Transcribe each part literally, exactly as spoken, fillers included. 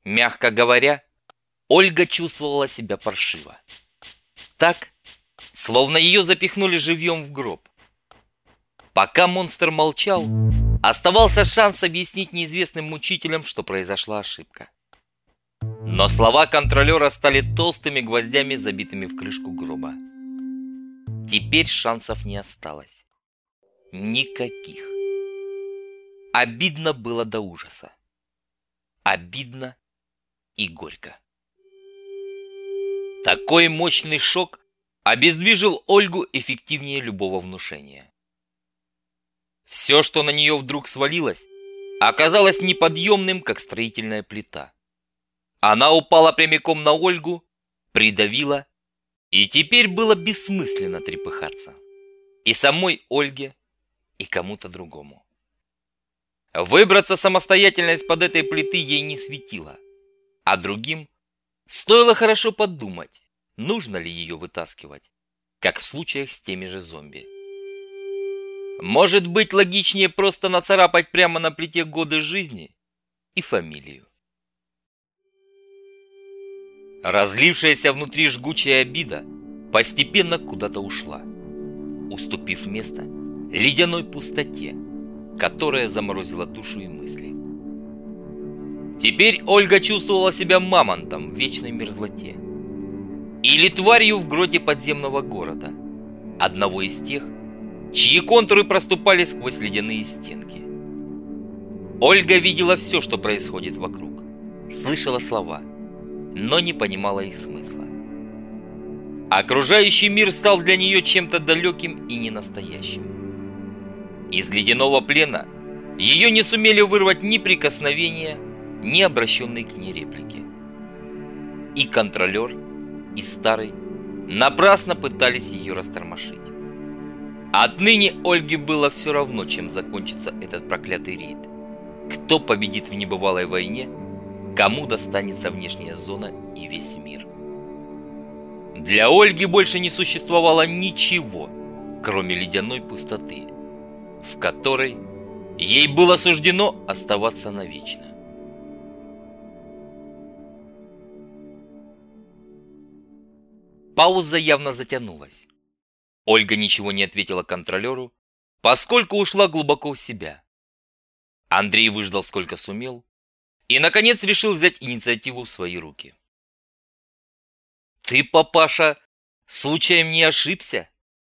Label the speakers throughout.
Speaker 1: Мягко говоря, Ольга чувствовала себя паршиво. Так, словно ее запихнули живьем в гроб. Пока монстр молчал, оставался шанс объяснить неизвестным мучителям, что произошла ошибка. Но слова контролера стали толстыми гвоздями, забитыми в крышку гроба. Теперь шансов не осталось. Никаких. Обидно было до ужаса. Обидно и горько. Такой мощный шок обездвижил Ольгу эффективнее любого внушения. Все, что на нее вдруг свалилось, оказалось неподъемным, как строительная плита. Она упала прямиком на Ольгу, придавила, и теперь было бессмысленно трепыхаться. И самой Ольге, и кому-то другому. Выбраться самостоятельно из-под этой плиты ей не светило, а другим стоило хорошо подумать, нужно ли ее вытаскивать, как в случаях с теми же зомби. Может быть, логичнее просто нацарапать прямо на плите годы жизни и фамилию. Разлившаяся внутри жгучая обида постепенно куда-то ушла, уступив место ледяной пустоте, которая заморозила душу и мысли. Теперь Ольга чувствовала себя мамонтом в вечной мерзлоте или тварью в гроте подземного города, одного из тех, чьи контуры проступали сквозь ледяные стенки. Ольга видела все, что происходит вокруг, слышала слова, но не понимала их смысла. Окружающий мир стал для нее чем-то далеким и ненастоящим. Из ледяного плена ее не сумели вырвать ни прикосновения, ни обращенной к ней реплики. И контролер, и старый напрасно пытались ее растормошить. Отныне Ольге было все равно, чем закончится этот проклятый рейд. Кто победит в небывалой войне, кому достанется внешняя зона и весь мир. Для Ольги больше не существовало ничего, кроме ледяной пустоты, в которой ей было суждено оставаться навечно. Пауза явно затянулась. Ольга ничего не ответила контролеру, поскольку ушла глубоко в себя. Андрей выждал сколько сумел и, наконец, решил взять инициативу в свои руки. «Ты, папаша, случаем не ошибся?»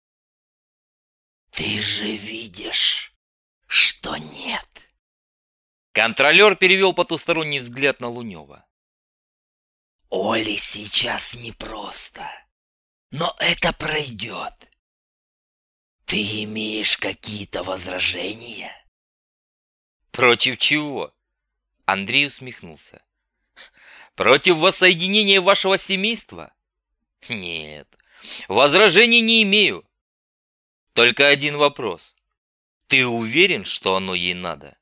Speaker 2: «Ты же видишь, что нет!»
Speaker 1: Контролер перевел потусторонний взгляд на Лунева.
Speaker 2: «Оле сейчас непросто, но это пройдет. Ты имеешь какие-то возражения?»
Speaker 1: «Против чего?» Андрей усмехнулся. «Против воссоединения вашего семейства? Нет, возражений не имею. Только один вопрос. Ты уверен, что оно ей надо?»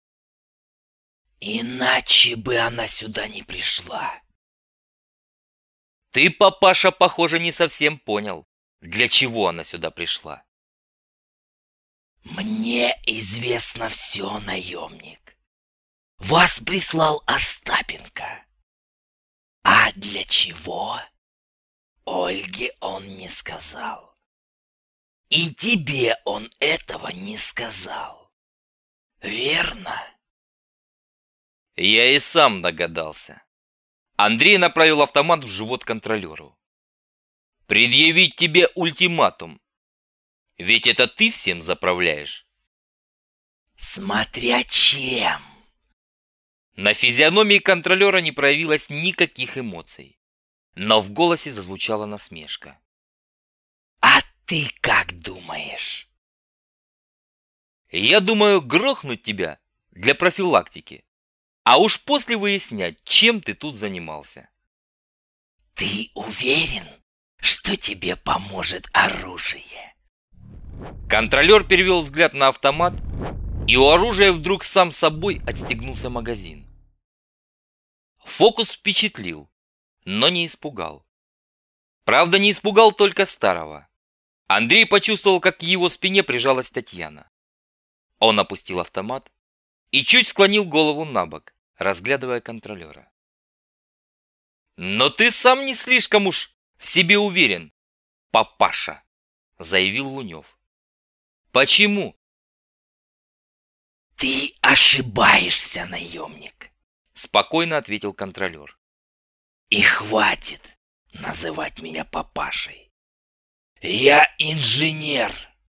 Speaker 2: «Иначе бы она сюда не пришла».
Speaker 1: «Ты, папаша, похоже, не совсем понял, для чего она сюда пришла».
Speaker 2: «Мне известно все, наемник. Вас прислал Остапенко. А для чего? Ольге он не сказал. И тебе он этого не сказал. Верно?»
Speaker 1: Я и сам догадался. Андрей направил автомат в живот контролеру. «Предъявить тебе ультиматум. Ведь это ты всем заправляешь».
Speaker 2: «Смотря чем».
Speaker 1: На физиономии контролера не проявилось никаких эмоций, но в голосе зазвучала насмешка.
Speaker 2: «А ты как думаешь?»
Speaker 1: «Я думаю грохнуть тебя для профилактики, а уж после выяснять, чем ты тут занимался».
Speaker 2: «Ты уверен, что тебе поможет оружие?»
Speaker 1: Контролер перевел взгляд на автомат, и у оружия вдруг сам собой отстегнулся магазин. Фокус впечатлил, но не испугал. Правда, не испугал только старого. Андрей почувствовал, как к его спине прижалась Татьяна. Он опустил автомат и чуть склонил голову на бок, разглядывая контролера. Но ты сам не слишком уж в себе уверен, папаша, заявил Лунев. Почему?
Speaker 2: Ты ошибаешься, наемник,
Speaker 1: спокойно ответил контролер.
Speaker 2: И хватит называть меня папашей. Я инженер.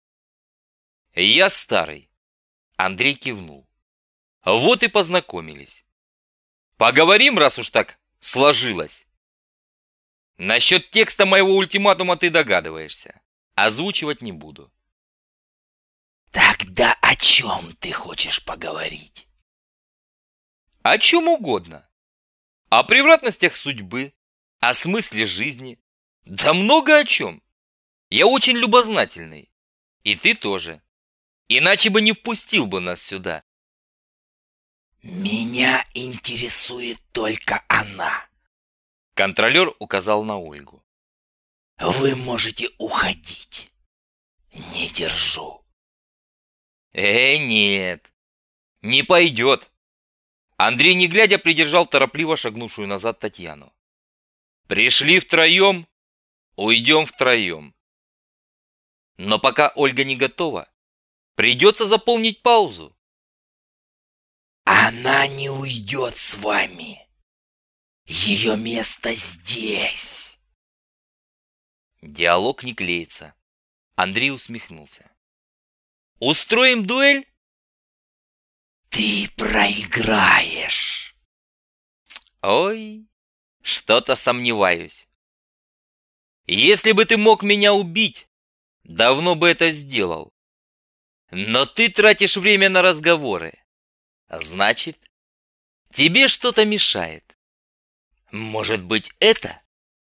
Speaker 1: Я старый. Андрей кивнул. Вот и познакомились. Поговорим, раз уж так сложилось. Насчет текста моего ультиматума ты догадываешься. Озвучивать не буду.
Speaker 2: Тогда о чем ты хочешь поговорить?
Speaker 1: О чем угодно. О превратностях судьбы, о смысле жизни. Да много о чем. Я очень любознательный. И ты тоже. Иначе бы не впустил бы нас сюда.
Speaker 2: Меня интересует только она.
Speaker 1: Контролер указал на Ольгу.
Speaker 2: Вы можете уходить. Не держу.
Speaker 1: Э, нет. Не пойдет. Андрей, не глядя, придержал торопливо шагнувшую назад Татьяну. Пришли втроем, уйдем втроем. Но пока Ольга не готова, придется заполнить паузу.
Speaker 2: Она не уйдет с вами. Ее место здесь.
Speaker 1: Диалог не клеится. Андрей усмехнулся. Устроим дуэль?
Speaker 2: Ты проиграешь.
Speaker 1: Ой, что-то сомневаюсь. Если бы ты мог меня убить, давно бы это сделал. Но ты тратишь время на разговоры. Значит, тебе что-то мешает. Может быть, это?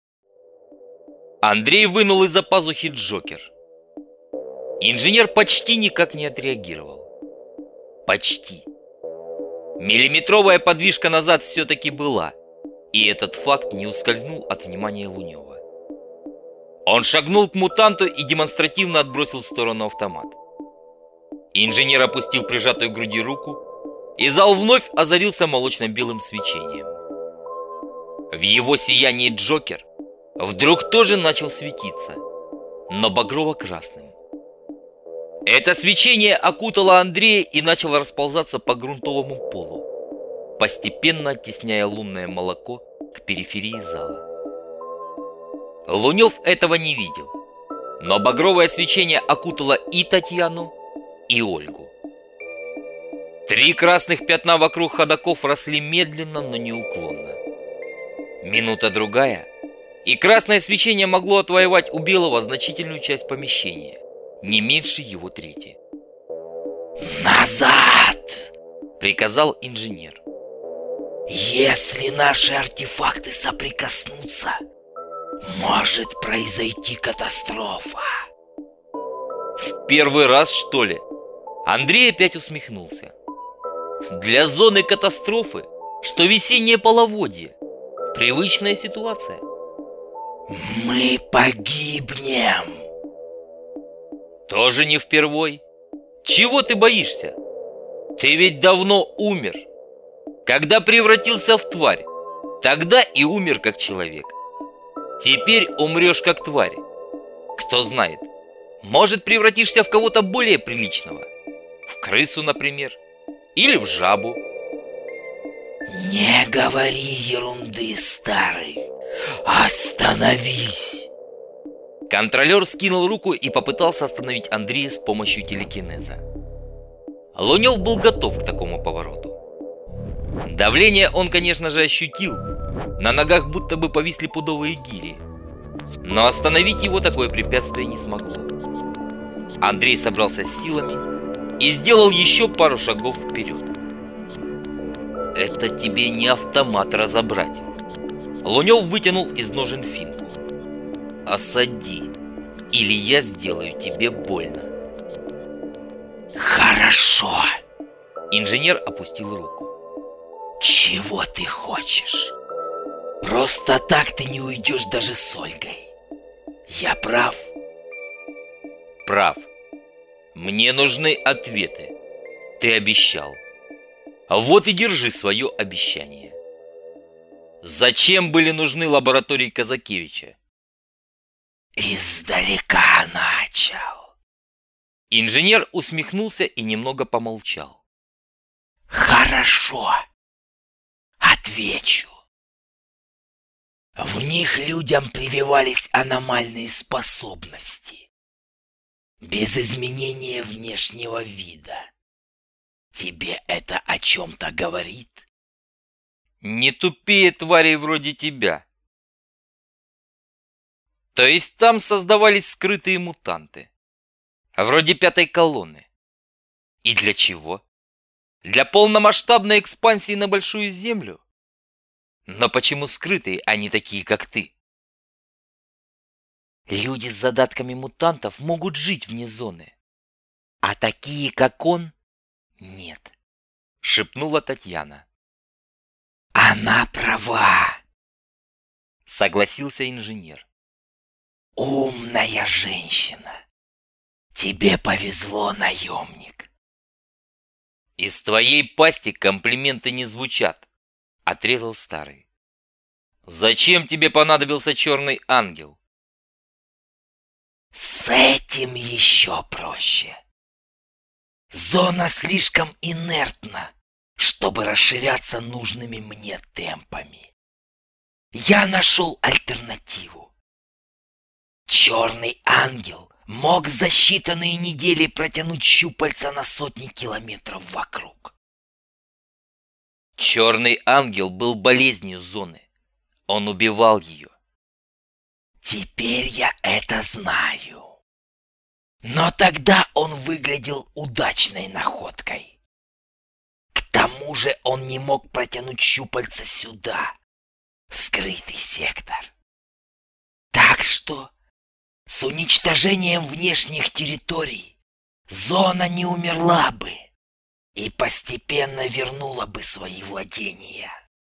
Speaker 1: Андрей вынул из-за пазухи Джокер. Инженер почти никак не отреагировал. Почти. Миллиметровая подвижка назад все-таки была, и этот факт не ускользнул от внимания Лунева. Он шагнул к мутанту и демонстративно отбросил в сторону автомат. Инженер опустил прижатую к груди руку, и зал вновь озарился молочно-белым свечением. В его сиянии Джокер вдруг тоже начал светиться, но багрово-красным. Это свечение окутало Андрея и начало расползаться по грунтовому полу, постепенно оттесняя лунное молоко к периферии зала. Лунев этого не видел, но багровое свечение окутало и Татьяну, и Ольгу. Три красных пятна вокруг ходоков росли медленно, но неуклонно. Минута-другая, и красное свечение могло отвоевать у белого значительную часть помещения, не меньше его трети.
Speaker 2: «Назад!»
Speaker 1: — приказал инженер.
Speaker 2: «Если наши артефакты соприкоснутся, может произойти катастрофа».
Speaker 1: В первый раз, что ли? Андрей опять усмехнулся. Для зоны катастрофы, что весеннее половодье, привычная ситуация.
Speaker 2: Мы погибнем.
Speaker 1: Тоже не впервой. Чего ты боишься? Ты ведь давно умер. Когда превратился в тварь, тогда и умер как человек. Теперь умрешь как тварь. Кто знает, может превратишься в кого-то более приличного. В крысу, например. Или в жабу.
Speaker 2: Не говори ерунды, старый. Остановись.
Speaker 1: Контролер скинул руку и попытался остановить Андрея с помощью телекинеза. Лунев был готов к такому повороту. Давление он, конечно же, ощутил. На ногах будто бы повисли пудовые гири. Но остановить его такое препятствие не смогло. Андрей собрался с силами и сделал еще пару шагов вперед. Это тебе не автомат разобрать. Лунев вытянул из ножен финку. Осади, или я сделаю тебе больно.
Speaker 2: Хорошо.
Speaker 1: Инженер опустил руку.
Speaker 2: Чего ты хочешь? Просто так ты не уйдешь даже с Ольгой. Я прав?
Speaker 1: Прав. Мне нужны ответы. Ты обещал. Вот и держи свое обещание. Зачем были нужны лаборатории Казакевича?
Speaker 2: Издалека начал.
Speaker 1: Инженер усмехнулся и немного помолчал.
Speaker 2: Хорошо. Отвечу. В них людям прививались аномальные способности. Без изменения внешнего вида. Тебе это о чем-то говорит?
Speaker 1: Не тупее тварей вроде тебя. То есть там создавались скрытые мутанты. Вроде пятой колонны. И для чего? Для полномасштабной экспансии на Большую Землю? Но почему скрытые, а не такие, как ты? Люди с задатками мутантов могут жить вне зоны. А такие, как он, нет. Шепнула Татьяна.
Speaker 2: Она права.
Speaker 1: Согласился инженер.
Speaker 2: Умная женщина. Тебе повезло, наемник.
Speaker 1: Из твоей пасти комплименты не звучат. Отрезал старый. Зачем тебе понадобился черный ангел?
Speaker 2: С этим еще проще. Зона слишком инертна, чтобы расширяться нужными мне темпами. Я нашел альтернативу. Черный ангел мог за считанные недели протянуть щупальца на сотни километров вокруг.
Speaker 1: Черный ангел был болезнью зоны. Он убивал ее.
Speaker 2: Теперь я это знаю. Но тогда он выглядел удачной находкой. К тому же он не мог протянуть щупальца сюда, в скрытый сектор. Так что с уничтожением внешних территорий зона не умерла бы и постепенно вернула бы свои владения.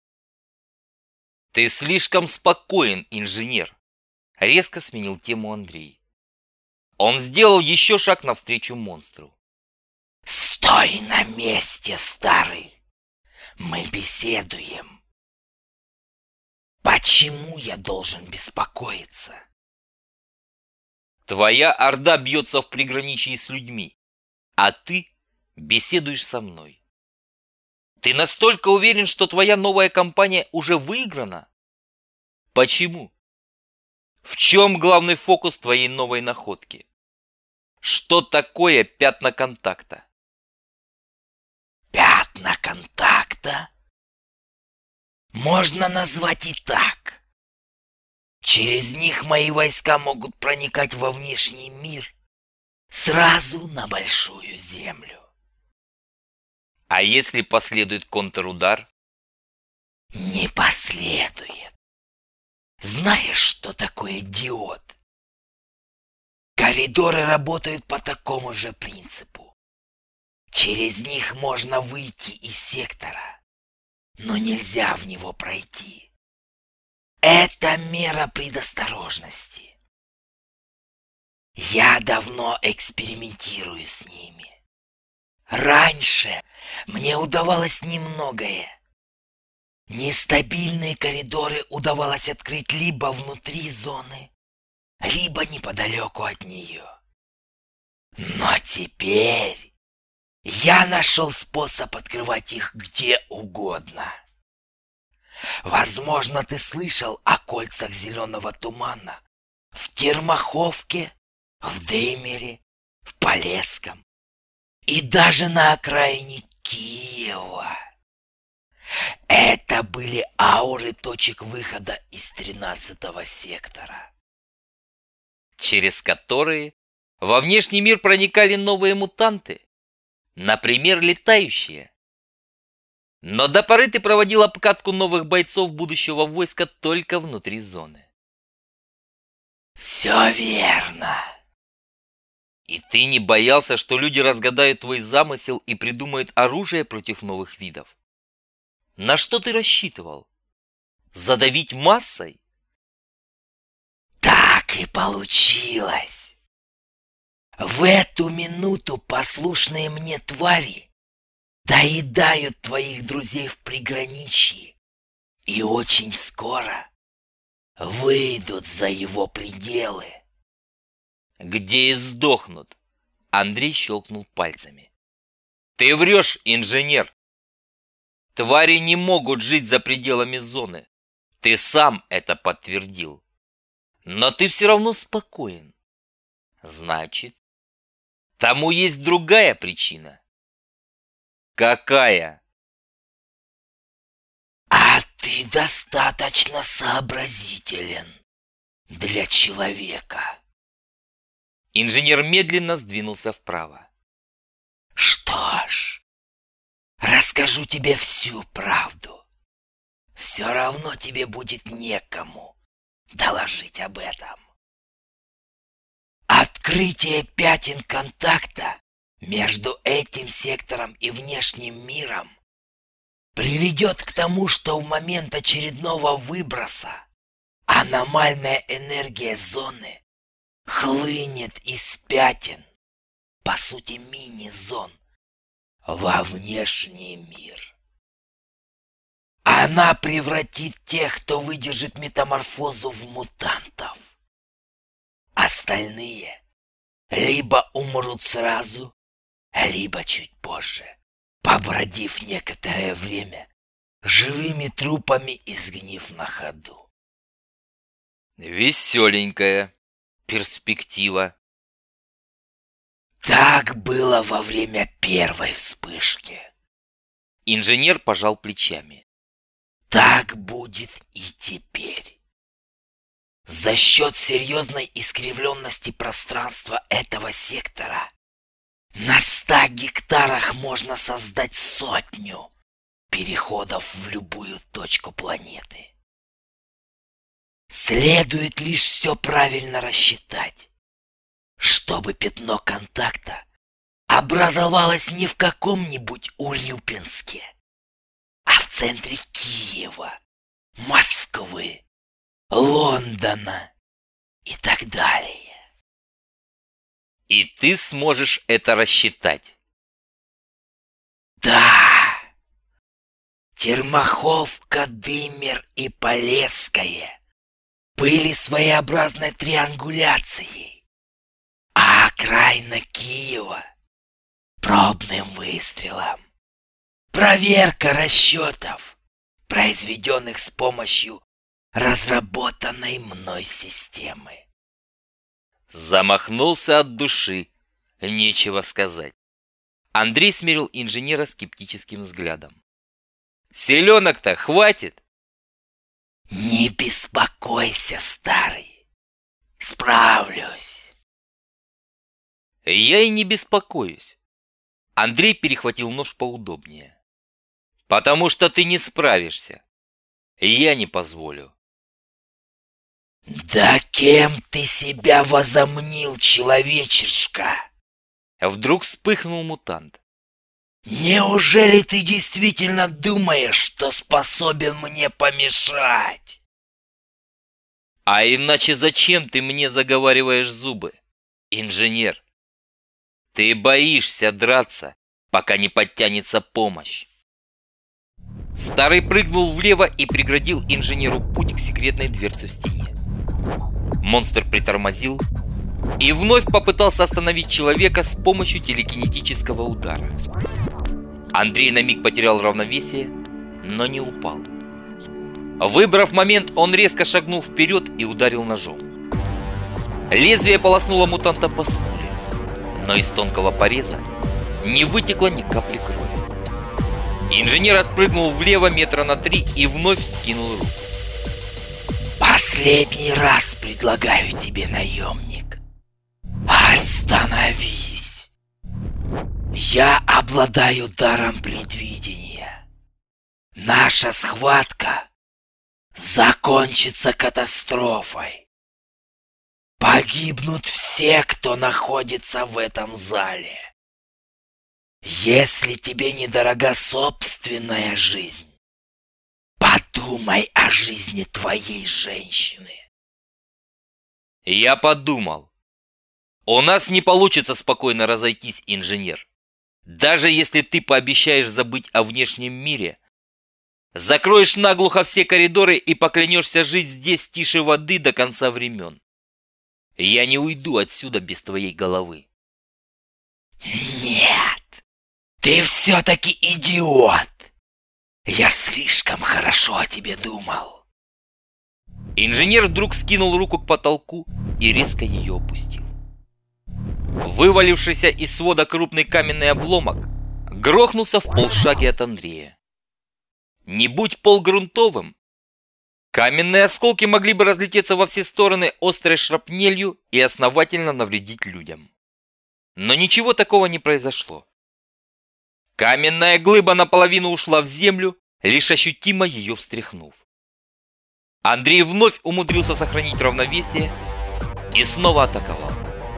Speaker 1: Ты слишком спокоен, инженер. Резко сменил тему Андрей. Он сделал еще шаг навстречу монстру.
Speaker 2: Стой на месте, старый. Мы беседуем. Почему я должен беспокоиться?
Speaker 1: Твоя орда бьется в приграничии с людьми, а ты беседуешь со мной. Ты настолько уверен, что твоя новая кампания уже выиграна? Почему? В чем главный фокус твоей новой находки? Что такое пятна контакта?
Speaker 2: Пятна контакта? Можно назвать и так. Через них мои войска могут проникать во внешний мир сразу на Большую Землю.
Speaker 1: А если последует контрудар?
Speaker 2: Не последует. Знаешь, что такое диод? Коридоры работают по такому же принципу. Через них можно выйти из сектора, но нельзя в него пройти. Это мера предосторожности. Я давно экспериментирую с ними. Раньше мне удавалось немногое. Нестабильные коридоры удавалось открыть либо внутри зоны, либо неподалеку от нее. Но теперь я нашел способ открывать их где угодно. Возможно, ты слышал о кольцах зеленого тумана в Термаховке, в Деймере, в Полесском и даже на окраине Киева. Это были ауры точек выхода из тринадцатого сектора,
Speaker 1: через которые во внешний мир проникали новые мутанты, например, летающие. Но до поры ты проводил обкатку новых бойцов будущего войска только внутри зоны.
Speaker 2: Все верно.
Speaker 1: И ты не боялся, что люди разгадают твой замысел и придумают оружие против новых видов? На что ты рассчитывал? Задавить массой?
Speaker 2: Так и получилось. В эту минуту послушные мне твари доедают твоих друзей в приграничье и очень скоро выйдут за его пределы.
Speaker 1: Где и сдохнут. Андрей щелкнул пальцами. Ты врешь, инженер. Твари не могут жить за пределами зоны. Ты сам это подтвердил. Но ты все равно спокоен. Значит, тому есть другая причина. Какая?
Speaker 2: А ты достаточно сообразителен для человека.
Speaker 1: Инженер медленно сдвинулся вправо.
Speaker 2: Что ж, расскажу тебе всю правду. Все равно тебе будет некому доложить об этом. Открытие пятен контакта между этим сектором и внешним миром приведет к тому, что в момент очередного выброса аномальная энергия зоны хлынет из пятен, по сути мини-зон, во внешний мир. Она превратит тех, кто выдержит метаморфозу, в мутантов. Остальные либо умрут сразу, либо чуть позже, побродив некоторое время, живыми трупами и сгнив на ходу.
Speaker 1: Веселенькая перспектива.
Speaker 2: Так было во время первой вспышки.
Speaker 1: Инженер пожал плечами.
Speaker 2: Так будет и теперь. За счет серьезной искривленности пространства этого сектора на ста гектарах можно создать сотню переходов в любую точку планеты. Следует лишь все правильно рассчитать, чтобы пятно контакта образовалось не в каком-нибудь Урюпинске, а в центре Киева, Москвы, Лондона и так далее.
Speaker 1: И ты сможешь это рассчитать?
Speaker 2: Да! Термаховка, Дымер и Полесское были своеобразной триангуляцией, а окраина Киева — пробным выстрелом. Проверка расчетов, произведенных с помощью разработанной мной системы.
Speaker 1: Замахнулся от души, нечего сказать. Андрей смерил инженера скептическим взглядом. Селенок-то хватит?
Speaker 2: Не беспокойся, старый, справлюсь.
Speaker 1: Я и не беспокоюсь. Андрей перехватил нож поудобнее. Потому что ты не справишься. Я не позволю.
Speaker 2: Да кем ты себя возомнил, человечишка?
Speaker 1: Вдруг вспыхнул мутант.
Speaker 2: Неужели ты действительно думаешь, что способен мне помешать?
Speaker 1: А иначе зачем ты мне заговариваешь зубы, инженер? Ты боишься драться, пока не подтянется помощь. Старый прыгнул влево и преградил инженеру путь к секретной дверце в стене. Монстр притормозил и вновь попытался остановить человека с помощью телекинетического удара. Андрей на миг потерял равновесие, но не упал. Выбрав момент, он резко шагнул вперед и ударил ножом. Лезвие полоснуло мутанта по скуле, но из тонкого пореза не вытекло ни капли крови. Инженер отпрыгнул влево метра на три и вновь вскинул руку.
Speaker 2: Последний раз предлагаю тебе, наемник, остановись. Я обладаю даром предвидения. Наша схватка закончится катастрофой. Погибнут все, кто находится в этом зале. Если тебе недорога собственная жизнь, подумай о жизни твоей женщины.
Speaker 1: Я подумал. У нас не получится спокойно разойтись, инженер. Даже если ты пообещаешь забыть о внешнем мире, закроешь наглухо все коридоры и поклянешься жить здесь тише воды до конца времен. Я не уйду отсюда без твоей головы.
Speaker 2: Нет, ты все-таки идиот. Я слишком хорошо о тебе думал.
Speaker 1: Инженер вдруг скинул руку к потолку и резко ее опустил. Вывалившийся из свода крупный каменный обломок грохнулся в полшаге от Андрея. Не будь пол грунтовым, каменные осколки могли бы разлететься во все стороны острой шрапнелью и основательно навредить людям. Но ничего такого не произошло. Каменная глыба наполовину ушла в землю, лишь ощутимо ее встряхнув. Андрей вновь умудрился сохранить равновесие и снова атаковал.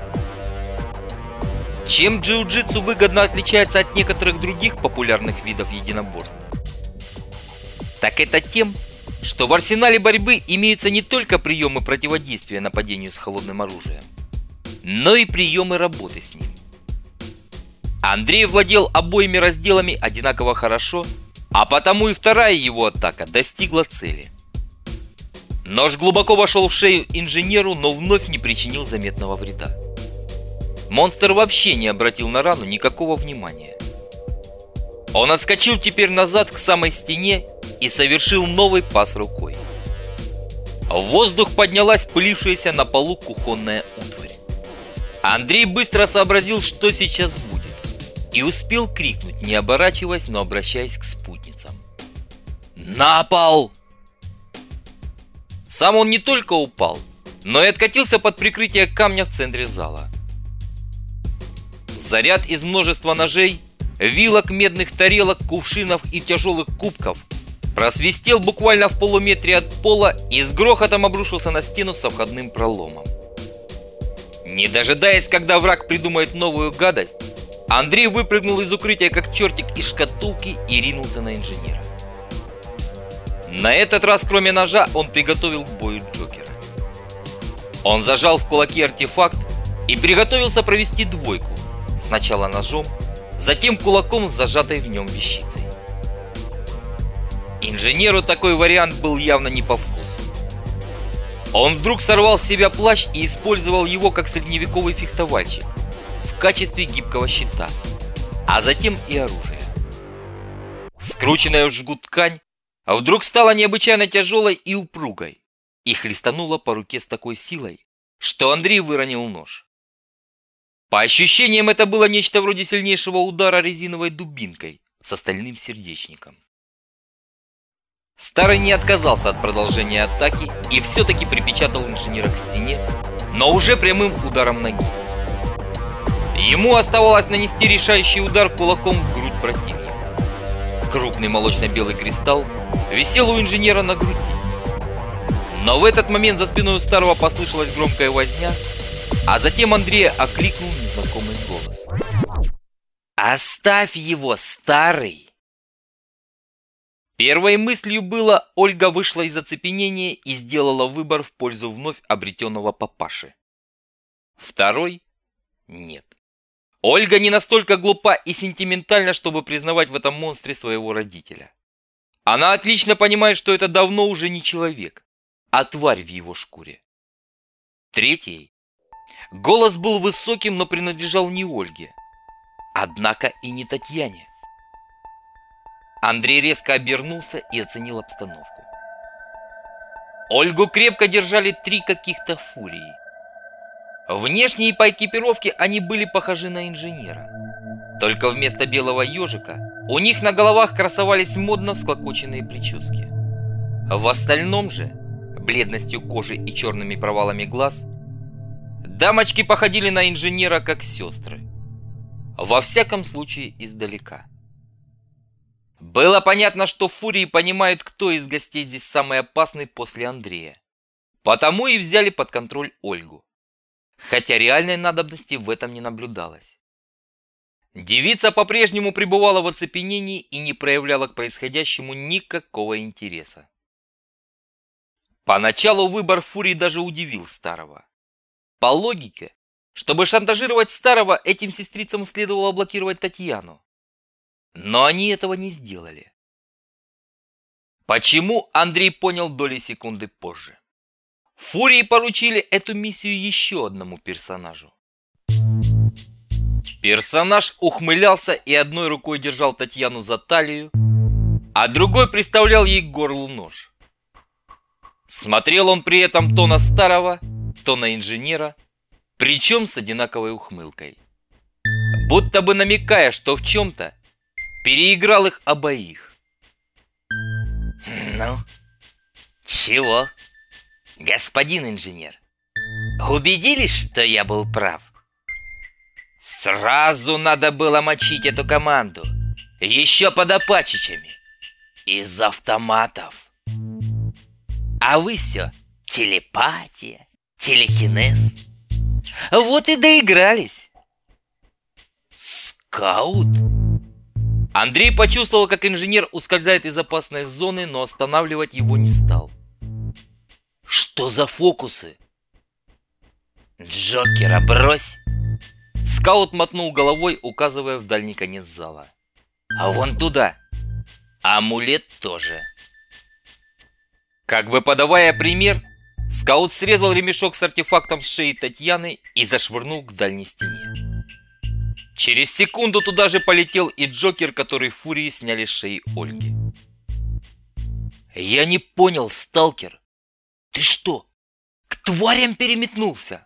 Speaker 1: Чем джиу-джитсу выгодно отличается от некоторых других популярных видов единоборств? Так это тем, что в арсенале борьбы имеются не только приемы противодействия нападению с холодным оружием, но и приемы работы с ним. Андрей владел обоими разделами одинаково хорошо, а потому и вторая его атака достигла цели. Нож глубоко вошел в шею инженеру, но вновь не причинил заметного вреда. Монстр вообще не обратил на рану никакого внимания. Он отскочил теперь назад к самой стене и совершил новый пас рукой. В воздух поднялась пылившаяся на полу кухонная утварь. Андрей быстро сообразил, что сейчас будет, и успел крикнуть, не оборачиваясь, но обращаясь к спутницам. «На пол!» Сам он не только упал, но и откатился под прикрытие камня в центре зала. Заряд из множества ножей, вилок, медных тарелок, кувшинов и тяжелых кубков просвистел буквально в полуметре от пола и с грохотом обрушился на стену со входным проломом. Не дожидаясь, когда враг придумает новую гадость, Андрей выпрыгнул из укрытия как чертик из шкатулки и ринулся на инженера. На этот раз, кроме ножа, он приготовил к бою Джокера. Он зажал в кулаке артефакт и приготовился провести двойку. Сначала ножом, затем кулаком с зажатой в нем вещицей. Инженеру такой вариант был явно не по вкусу. Он вдруг сорвал с себя плащ и использовал его как средневековый фехтовальщик в качестве гибкого щита, а затем и оружия. Скрученная в жгут ткань вдруг стала необычайно тяжелой и упругой и хлестанула по руке с такой силой, что Андрей выронил нож. По ощущениям, это было нечто вроде сильнейшего удара резиновой дубинкой с остальным сердечником. Старый не отказался от продолжения атаки и все-таки припечатал инженера к стене, но уже прямым ударом ноги. Ему оставалось нанести решающий удар кулаком в грудь противника. Крупный молочно-белый кристалл висел у инженера на груди. Но в этот момент за спиной у старого послышалась громкая возня, а затем Андрея окликнул незнакомый голос. «Оставь его, старый!» Первой мыслью было, Ольга вышла из оцепенения и сделала выбор в пользу вновь обретенного папаши. Второй – нет. Ольга не настолько глупа и сентиментальна, чтобы признавать в этом монстре своего родителя. Она отлично понимает, что это давно уже не человек, а тварь в его шкуре. Третий. Голос был высоким, но принадлежал не Ольге, однако и не Татьяне. Андрей резко обернулся и оценил обстановку. Ольгу крепко держали три каких-то фурии. Внешне и по экипировке они были похожи на инженера. Только вместо белого ежика у них на головах красовались модно всклокоченные прически. В остальном же, бледностью кожи и черными провалами глаз, дамочки походили на инженера как сестры. Во всяком случае, издалека. Было понятно, что фурии понимают, кто из гостей здесь самый опасный после Андрея. Потому и взяли под контроль Ольгу. Хотя реальной надобности в этом не наблюдалось. Девица по-прежнему пребывала в оцепенении и не проявляла к происходящему никакого интереса. Поначалу выбор фурии даже удивил старого. По логике, чтобы шантажировать старого, этим сестрицам следовало блокировать Татьяну. Но они этого не сделали. Почему, Андрей понял доли секунды позже. Фурии поручили эту миссию еще одному персонажу. Персонаж ухмылялся и одной рукой держал Татьяну за талию, а другой приставлял ей к горлу нож. Смотрел он при этом то на старого, то на инженера, причем с одинаковой ухмылкой. Будто бы намекая, что в чем-то переиграл их обоих.
Speaker 2: Ну, чего, господин инженер? Убедились, что я был прав? Сразу надо было мочить эту команду, еще под Апачичами, из автоматов. А вы все телепатия, телекинез. Вот и доигрались. Скаут?
Speaker 1: Андрей почувствовал, как инженер ускользает из опасной зоны, но останавливать его не стал.
Speaker 2: Что за фокусы? Джокера брось.
Speaker 1: Скаут мотнул головой, указывая в дальний конец зала.
Speaker 2: А вон туда. Амулет тоже.
Speaker 1: Как бы подавая пример, скаут срезал ремешок с артефактом с шеи Татьяны и зашвырнул к дальней стене. Через секунду туда же полетел и Джокер, который фурии сняли с шеи Ольги.
Speaker 2: Я не понял, сталкер. Ты что, к тварям переметнулся?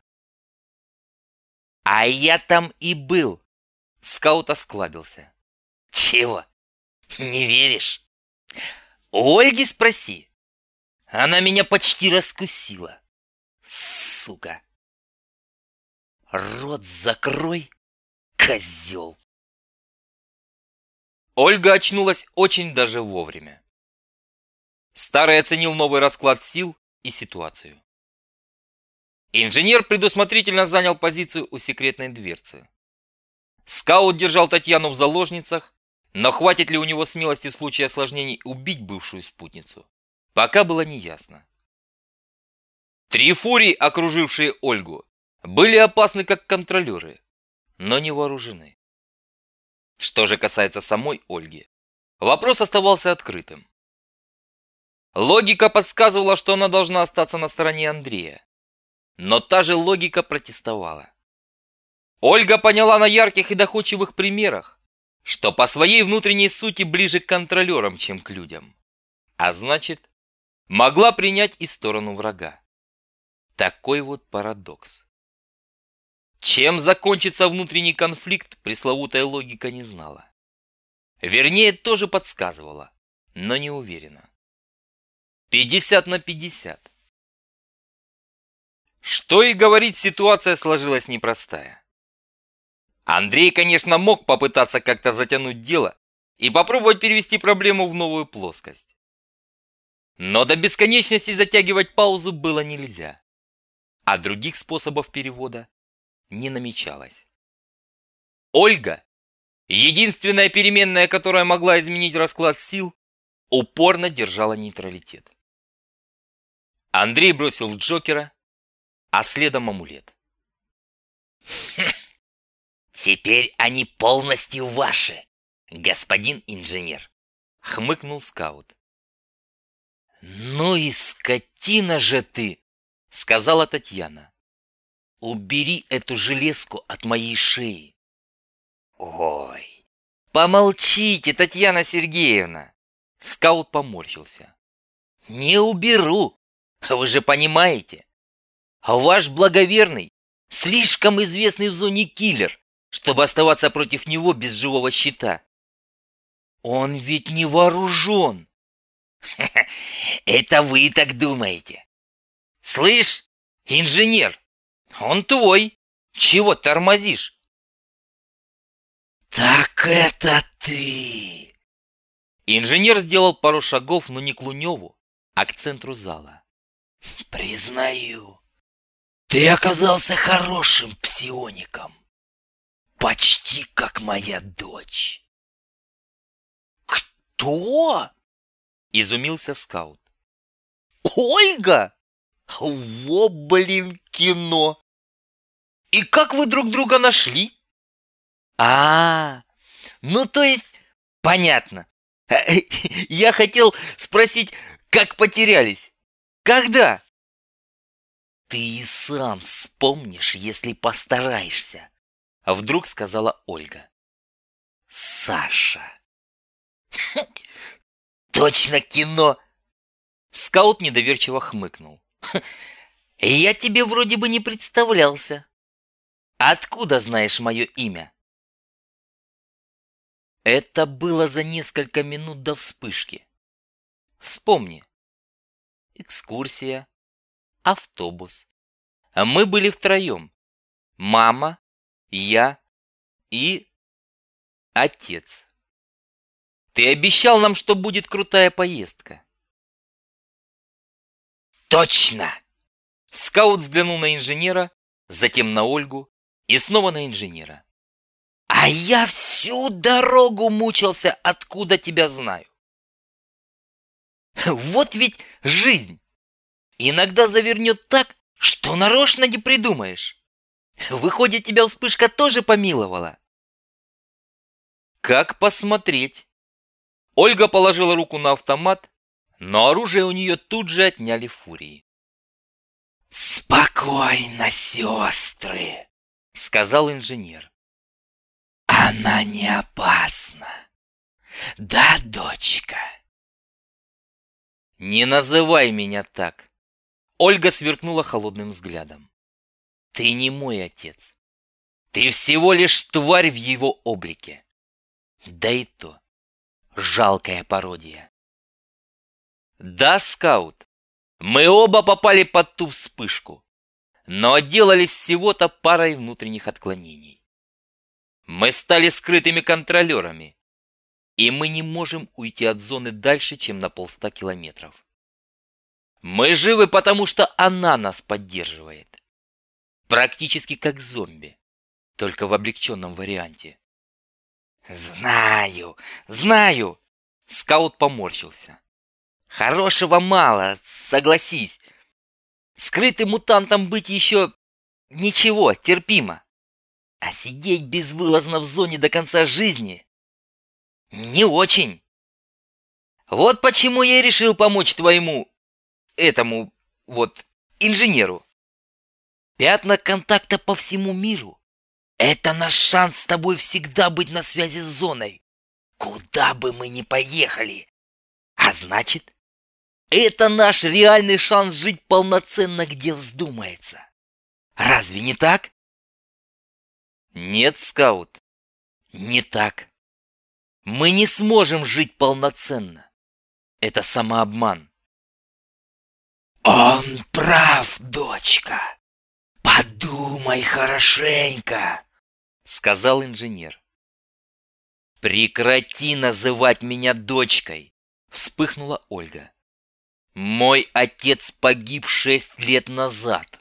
Speaker 2: А я там и был.
Speaker 1: Скаут осклабился.
Speaker 2: Чего? Не веришь? У Ольги спроси. Она меня почти раскусила. Сука. Рот закрой, козел.
Speaker 1: Ольга очнулась очень даже вовремя. Старый оценил новый расклад сил и ситуацию. Инженер предусмотрительно занял позицию у секретной дверцы. Скаут держал Татьяну в заложницах, но хватит ли у него смелости в случае осложнений убить бывшую спутницу, пока было неясно. Три фурии, окружившие Ольгу, были опасны как контролеры, но не вооружены. Что же касается самой Ольги, вопрос оставался открытым. Логика подсказывала, что она должна остаться на стороне Андрея, но та же логика протестовала. Ольга поняла на ярких и доходчивых примерах, что по своей внутренней сути ближе к контролерам, чем к людям, а значит, могла принять и сторону врага. Такой вот парадокс. Чем закончится внутренний конфликт, пресловутая логика не знала. Вернее, тоже подсказывала, но не уверена. пятьдесят на пятьдесят. Что и говорить, ситуация сложилась непростая. Андрей, конечно, мог попытаться как-то затянуть дело и попробовать перевести проблему в новую плоскость. Но до бесконечности затягивать паузу было нельзя, а других способов перевода не намечалось. Ольга, единственная переменная, которая могла изменить расклад сил, упорно держала нейтралитет. Андрей бросил Джокера, а следом амулет.
Speaker 2: «Теперь они полностью ваши, господин инженер», —
Speaker 1: хмыкнул скаут.
Speaker 2: «Ну и скотина же ты», — сказала Татьяна. «Убери эту железку от моей шеи».
Speaker 1: «Ой, помолчите, Татьяна Сергеевна!» Скаут поморщился.
Speaker 2: «Не уберу, вы же понимаете. Ваш благоверный слишком известный в зоне киллер, чтобы оставаться против него без живого щита. Он ведь не вооружен». «Это вы так думаете. Слышь, инженер, он твой. Чего тормозишь?» «Так это ты!»
Speaker 1: Инженер сделал пару шагов, но не к Луневу, а к центру зала.
Speaker 2: «Признаю, ты оказался хорошим псиоником. Почти как моя дочь». «Кто?» —
Speaker 1: изумился скаут.
Speaker 2: «Ольга? Во, блин, кино! И как вы друг друга нашли?» «А, ну то есть, понятно.
Speaker 1: Я хотел спросить, как потерялись? Когда?
Speaker 2: Ты и сам вспомнишь, если постараешься, а вдруг сказала Ольга. Саша. Точно кино.
Speaker 1: Скаут недоверчиво хмыкнул.
Speaker 2: Я тебе вроде бы не представлялся. Откуда знаешь мое имя?
Speaker 1: Это было за несколько минут до вспышки. Вспомни. Экскурсия. Автобус. А мы были втроем. Мама, я и отец. Ты обещал нам, что будет крутая поездка.
Speaker 2: Точно!
Speaker 1: Скаут взглянул на инженера, затем на Ольгу и снова на инженера.
Speaker 2: А я всю дорогу мучился, откуда тебя знаю.
Speaker 1: Вот ведь жизнь! Иногда завернет так, что нарочно не придумаешь. Выходит, тебя вспышка тоже помиловала? Как посмотреть? Ольга положила руку на автомат, но оружие у нее тут же отняли фурии.
Speaker 2: «Спокойно, сестры!» —
Speaker 1: сказал инженер.
Speaker 2: «Она не опасна. Да, дочка?»
Speaker 1: «Не называй меня так!» Ольга сверкнула холодным взглядом. «Ты не мой отец. Ты всего лишь тварь в его облике. Да и то жалкая пародия». «Да, скаут, мы оба попали под ту вспышку, но отделались всего-то парой внутренних отклонений. Мы стали скрытыми контролерами, и мы не можем уйти от зоны дальше, чем на полста километров. Мы живы, потому что она нас поддерживает. Практически как зомби, только в облегченном варианте».
Speaker 2: «Знаю, знаю!»
Speaker 1: Скаут поморщился.
Speaker 2: «Хорошего мало, согласись. Скрытым мутантом быть еще ничего, терпимо. А сидеть безвылазно в зоне до конца жизни не очень. Вот почему я и решил помочь твоему, этому, вот, инженеру. Пятна контакта по всему миру — это наш шанс с тобой всегда быть на связи с зоной, куда бы мы ни поехали. А значит, это наш реальный шанс жить полноценно, где вздумается. Разве не так?»
Speaker 1: «Нет, скаут, не так. Мы не сможем жить полноценно. Это самообман».
Speaker 2: «Он прав, дочка. Подумай хорошенько», —
Speaker 1: сказал инженер. «Прекрати называть меня дочкой», — вспыхнула Ольга. «Мой отец погиб шесть лет назад».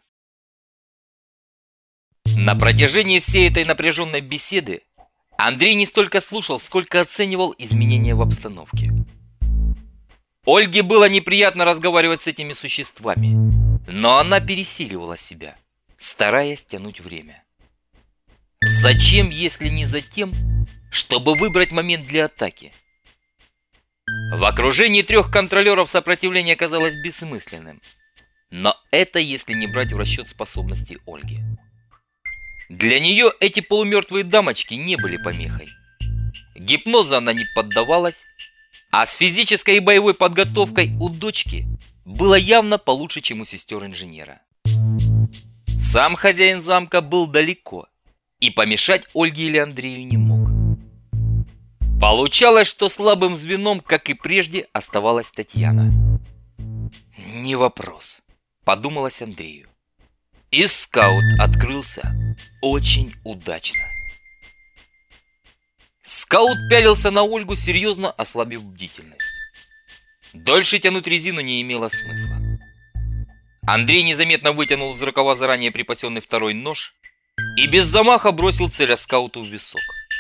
Speaker 1: На протяжении всей этой напряженной беседы Андрей не столько слушал, сколько оценивал изменения в обстановке. Ольге было неприятно разговаривать с этими существами, но она пересиливала себя, стараясь тянуть время. Зачем, если не за тем, чтобы выбрать момент для атаки? В окружении трех контролеров сопротивление казалось бессмысленным, но это если не брать в расчет способности Ольги. Для нее эти полумертвые дамочки не были помехой. Гипнозу она не поддавалась, а с физической и боевой подготовкой у дочки было явно получше, чем у сестер инженера. Сам хозяин замка был далеко и помешать Ольге или Андрею не мог. Получалось, что слабым звеном, как и прежде, оставалась Татьяна. «Не вопрос», — подумалось Андрею. И скаут открылся очень удачно. Скаут пялился на Ольгу, серьезно ослабив бдительность. Дольше тянуть резину не имело смысла. Андрей незаметно вытянул из рукава заранее припасенный второй нож и без замаха бросил целя скауту в висок.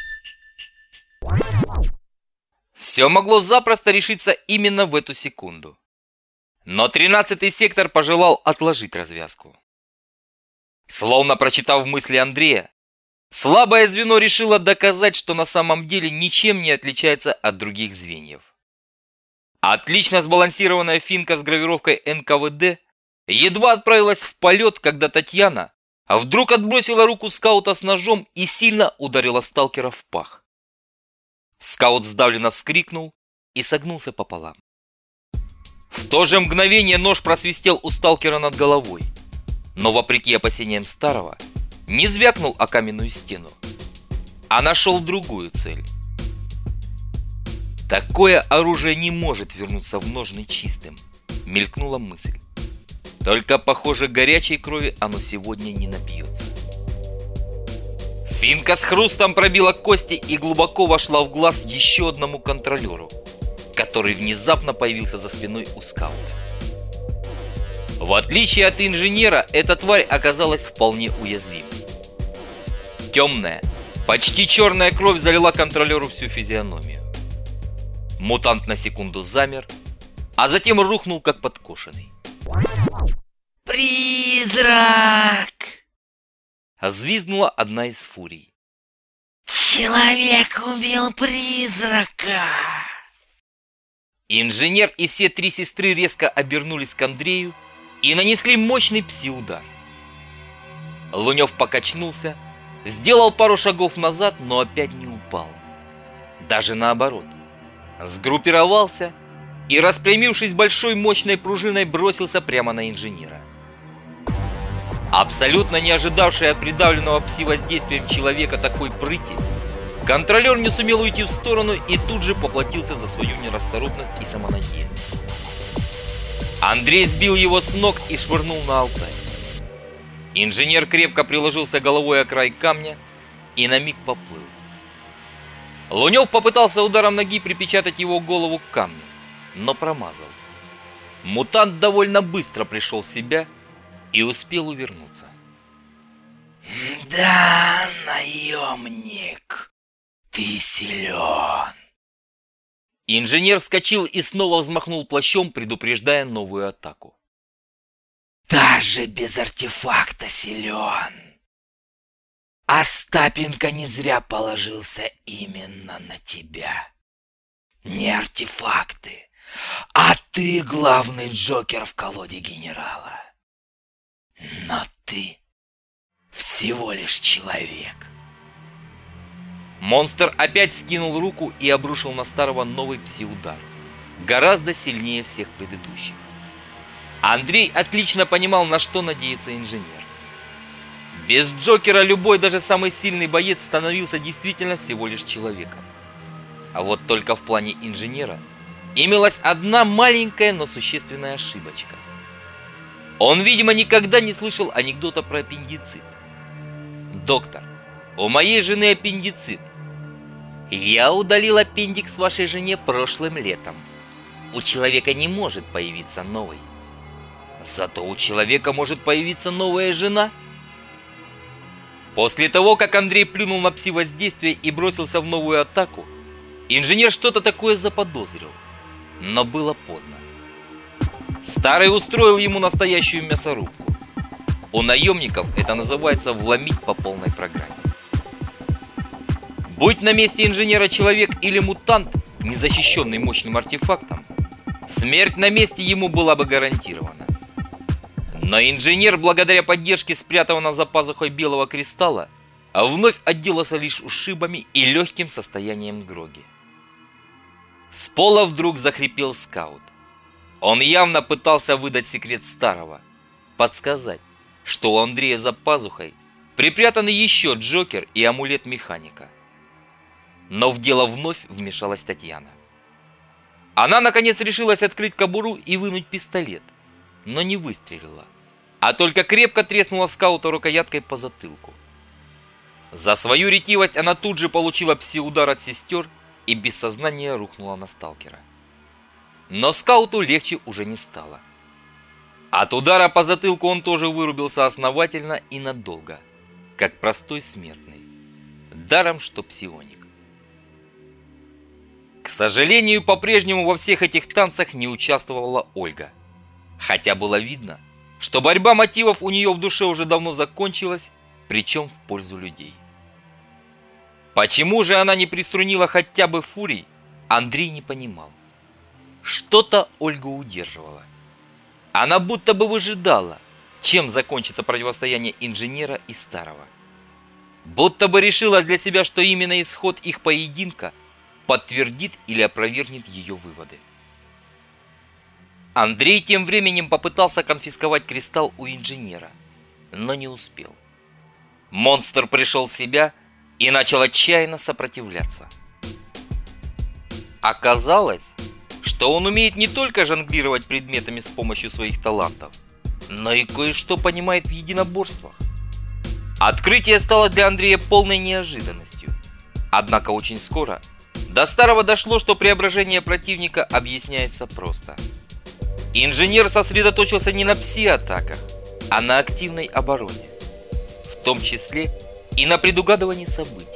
Speaker 1: Все могло запросто решиться именно в эту секунду. Но тринадцатый сектор пожелал отложить развязку. Словно прочитав мысли Андрея, слабое звено решило доказать, что на самом деле ничем не отличается от других звеньев. Отлично сбалансированная финка с гравировкой эн ка вэ дэ едва отправилась в полет, когда Татьяна вдруг отбросила руку скаута с ножом и сильно ударила сталкера в пах. Скаут сдавленно вскрикнул и согнулся пополам. В то же мгновение нож просвистел у сталкера над головой, но, вопреки опасениям Старого, не звякнул о каменную стену, а нашел другую цель. Такое оружие не может вернуться в ножны чистым, мелькнула мысль. Только, похоже, горячей крови оно сегодня не напьется. Финка с хрустом пробила кости и глубоко вошла в глаз еще одному контролеру, который внезапно появился за спиной у скаута. В отличие от инженера, эта тварь оказалась вполне уязвимой. Темная, почти черная кровь залила контролеру всю физиономию. Мутант на секунду замер, а затем рухнул как подкошенный.
Speaker 2: «Призрак!»
Speaker 1: Взвизгнула одна из фурий.
Speaker 2: «Человек убил призрака!»
Speaker 1: Инженер и все три сестры резко обернулись к Андрею и нанесли мощный пси-удар. Лунев покачнулся, сделал пару шагов назад, но опять не упал. Даже наоборот. Сгруппировался и, распрямившись большой мощной пружиной, бросился прямо на инженера. Абсолютно не ожидавший от придавленного пси-воздействием человека такой прыти, контролер не сумел уйти в сторону и тут же поплатился за свою нерасторопность и самонадеянность. Андрей сбил его с ног и швырнул на Алтай. Инженер крепко приложился головой о край камня и на миг поплыл. Лунев попытался ударом ноги припечатать его голову к камню, но промазал. Мутант довольно быстро пришел в себя и успел увернуться.
Speaker 2: «Да, наемник, ты силен!»
Speaker 1: Инженер вскочил и снова взмахнул плащом, предупреждая новую атаку.
Speaker 2: «Даже без артефакта силен! Остапенко не зря положился именно на тебя. Не артефакты, а ты главный Джокер в колоде генерала. Но ты всего лишь человек».
Speaker 1: Монстр опять скинул руку и обрушил на Старого новый пси-удар, гораздо сильнее всех предыдущих. Андрей отлично понимал, на что надеется инженер. Без Джокера любой, даже самый сильный боец становился действительно всего лишь человеком. А вот только в плане инженера имелась одна маленькая, но существенная ошибочка. Он, видимо, никогда не слышал анекдота про аппендицит. «Доктор, у моей жены аппендицит. Я удалил аппендикс вашей жене прошлым летом. У человека не может появиться новый. Зато у человека может появиться новая жена». После того, как Андрей плюнул на пси-воздействие и бросился в новую атаку, инженер что-то такое заподозрил, но было поздно. Старый устроил ему настоящую мясорубку. У наемников это называется вломить по полной программе. Будь на месте инженера человек или мутант, не защищенный мощным артефактом, смерть на месте ему была бы гарантирована. Но инженер, благодаря поддержке спрятанного за пазухой белого кристалла, вновь отделался лишь ушибами и легким состоянием гроги. С пола вдруг захрипел скаут. Он явно пытался выдать секрет Старого, подсказать, что у Андрея за пазухой припрятаны еще Джокер и амулет механика. Но в дело вновь вмешалась Татьяна. Она наконец решилась открыть кобуру и вынуть пистолет, но не выстрелила, а только крепко треснула скаута рукояткой по затылку. За свою ретивость она тут же получила пси-удар от сестер и без сознания рухнула на сталкера. Но скауту легче уже не стало. От удара по затылку он тоже вырубился основательно и надолго, как простой смертный, даром что псионик. К сожалению, по-прежнему во всех этих танцах не участвовала Ольга. Хотя было видно, что борьба мотивов у нее в душе уже давно закончилась, причем в пользу людей. Почему же она не приструнила хотя бы фурий, Андрей не понимал. Что-то Ольгу удерживало. Она будто бы выжидала, чем закончится противостояние инженера и старого. Будто бы решила для себя, что именно исход их поединка подтвердит или опровергнет ее выводы. Андрей тем временем попытался конфисковать кристалл у инженера, но не успел. Монстр пришел в себя и начал отчаянно сопротивляться. Оказалось, что он умеет не только жонглировать предметами с помощью своих талантов, но и кое-что понимает в единоборствах. Открытие стало для Андрея полной неожиданностью. Однако очень скоро до старого дошло, что преображение противника объясняется просто. Инженер сосредоточился не на пси-атаках, а на активной обороне, в том числе и на предугадывании событий.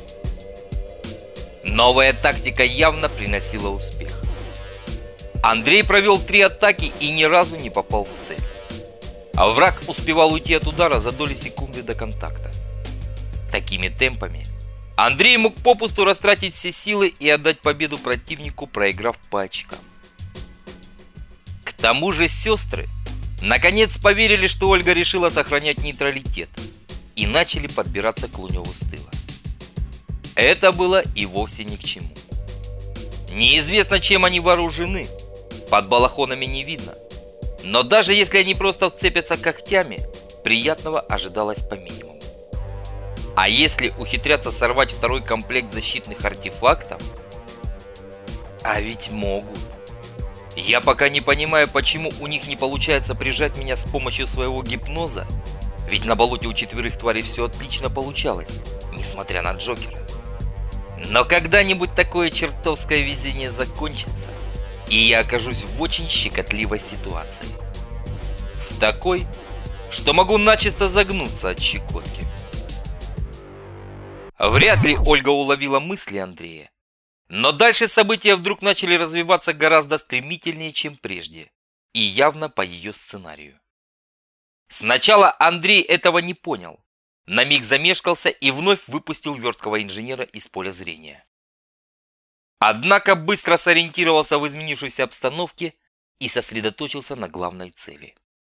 Speaker 1: Новая тактика явно приносила успех. Андрей провел три атаки и ни разу не попал в цель. А враг успевал уйти от удара за доли секунды до контакта. Такими темпами Андрей мог попусту растратить все силы и отдать победу противнику, проиграв по очкам. К тому же сестры наконец поверили, что Ольга решила сохранять нейтралитет, и начали подбираться к Луневу с тыла. Это было и вовсе ни к чему. Неизвестно, чем они вооружены, под балахонами не видно, но даже если они просто вцепятся когтями, приятного ожидалось по минимуму. А если ухитрятся сорвать второй комплект защитных артефактов? А ведь могут. Я пока не понимаю, почему у них не получается прижать меня с помощью своего гипноза, ведь на болоте у четверых тварей все отлично получалось, несмотря на Джокера. Но когда-нибудь такое чертовское везение закончится, и я окажусь в очень щекотливой ситуации. В такой, что могу начисто загнуться от щекотки. Вряд ли Ольга уловила мысли Андрея, но дальше события вдруг начали развиваться гораздо стремительнее, чем прежде, и явно по ее сценарию. Сначала Андрей этого не понял, на миг замешкался и вновь выпустил верткого инженера из поля зрения. Однако быстро сориентировался в изменившейся обстановке и сосредоточился на главной цели.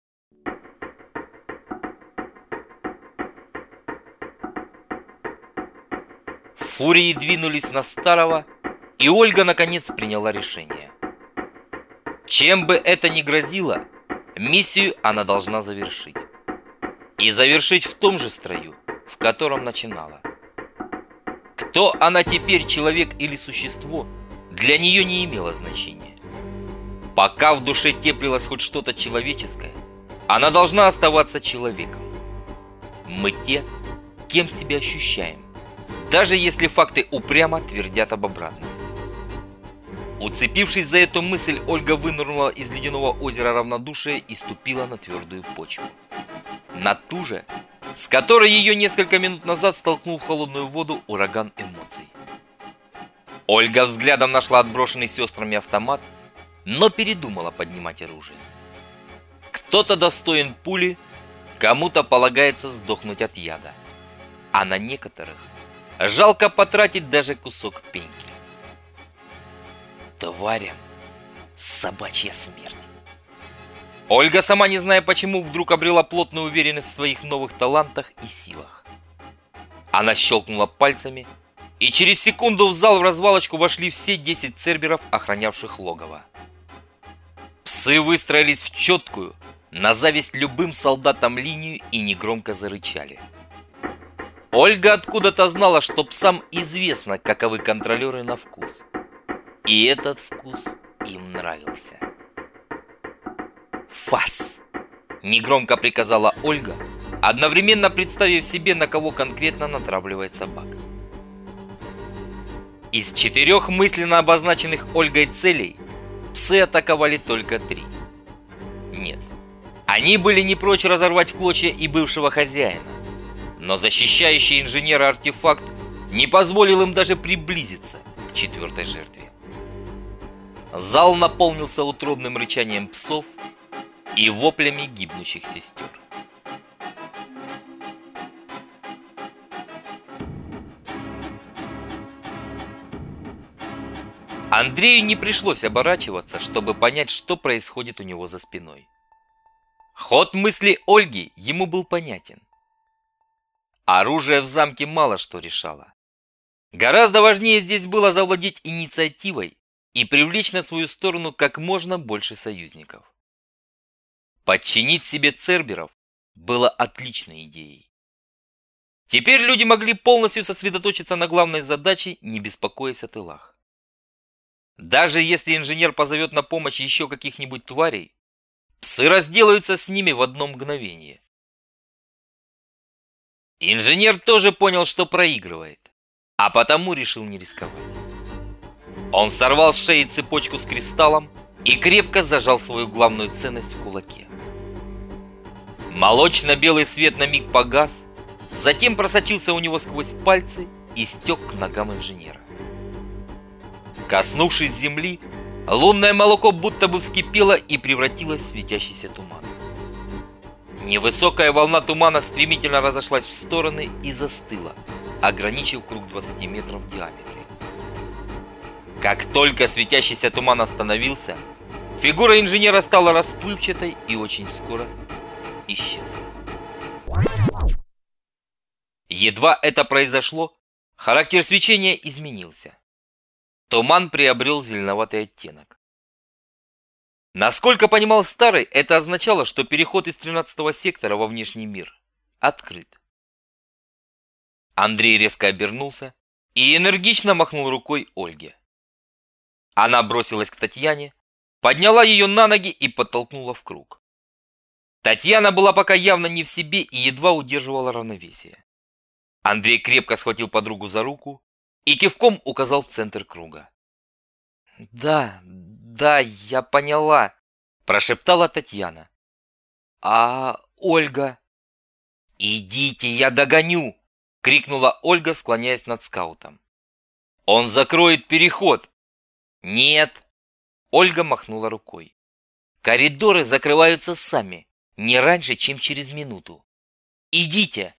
Speaker 1: Фурии двинулись на старого, и Ольга наконец приняла решение. Чем бы это ни грозило, миссию она должна завершить. И завершить в том же строю, в котором начинала. Кто она теперь, человек или существо, для нее не имело значения. Пока в душе теплилось хоть что-то человеческое, она должна оставаться человеком. Мы те, кем себя ощущаем, даже если факты упрямо твердят об обратном. Уцепившись за эту мысль, Ольга вынырнула из ледяного озера равнодушия и ступила на твердую почву. На ту же, с которой ее несколько минут назад столкнул в холодную воду ураган эмоций. Ольга взглядом нашла отброшенный сестрами автомат, но передумала поднимать оружие. Кто-то достоин пули, кому-то полагается сдохнуть от яда, а на некоторых жалко потратить даже кусок пеньки. Тварям собачья смерть. Ольга, сама не зная почему, вдруг обрела плотную уверенность в своих новых талантах и силах. Она щелкнула пальцами, и через секунду в зал в развалочку вошли все десять церберов, охранявших логово. Псы выстроились в четкую, на зависть любым солдатам линию, и негромко зарычали. Ольга откуда-то знала, что псам известно, каковы контролеры на вкус. И этот вкус им нравился. «Фас!» – негромко приказала Ольга, одновременно представив себе, на кого конкретно натравливает собак. Из четырех мысленно обозначенных Ольгой целей псы атаковали только три. Нет, они были не прочь разорвать в клочья и бывшего хозяина, но защищающий инженера артефакт не позволил им даже приблизиться к четвертой жертве. Зал наполнился утробным рычанием псов и воплями гибнущих сестер. Андрею не пришлось оборачиваться, чтобы понять, что происходит у него за спиной. Ход мысли Ольги ему был понятен. Оружие в замке мало что решало. Гораздо важнее здесь было завладеть инициативой и привлечь на свою сторону как можно больше союзников. Подчинить себе церберов было отличной идеей. Теперь люди могли полностью сосредоточиться на главной задаче, не беспокоясь о тылах. Даже если инженер позовет на помощь еще каких-нибудь тварей, псы разделаются с ними в одно мгновение. Инженер тоже понял, что проигрывает, а потому решил не рисковать. Он сорвал с шеи цепочку с кристаллом и крепко зажал свою главную ценность в кулаке. Молочно-белый свет на миг погас, затем просочился у него сквозь пальцы и стек к ногам инженера. Коснувшись земли, лунное молоко будто бы вскипело и превратилось в светящийся туман. Невысокая волна тумана стремительно разошлась в стороны и застыла, ограничив круг двадцати метров в диаметре. Как только светящийся туман остановился, фигура инженера стала расплывчатой и очень скоро исчезла. Едва это произошло, характер свечения изменился. Туман приобрел зеленоватый оттенок. Насколько понимал Старый, это означало, что переход из тринадцатого сектора во внешний мир открыт. Андрей резко обернулся и энергично махнул рукой Ольге. Она бросилась к Татьяне, подняла ее на ноги и подтолкнула в круг. Татьяна была пока явно не в себе и едва удерживала равновесие. Андрей крепко схватил подругу за руку и кивком указал в центр круга. «Да, да, я поняла», – прошептала Татьяна. «А Ольга?» «Идите, я догоню!» – крикнула Ольга, склоняясь над скаутом. «Он закроет переход!» «Нет!» – Ольга махнула рукой. «Коридоры закрываются сами, не раньше, чем через минуту. Идите!»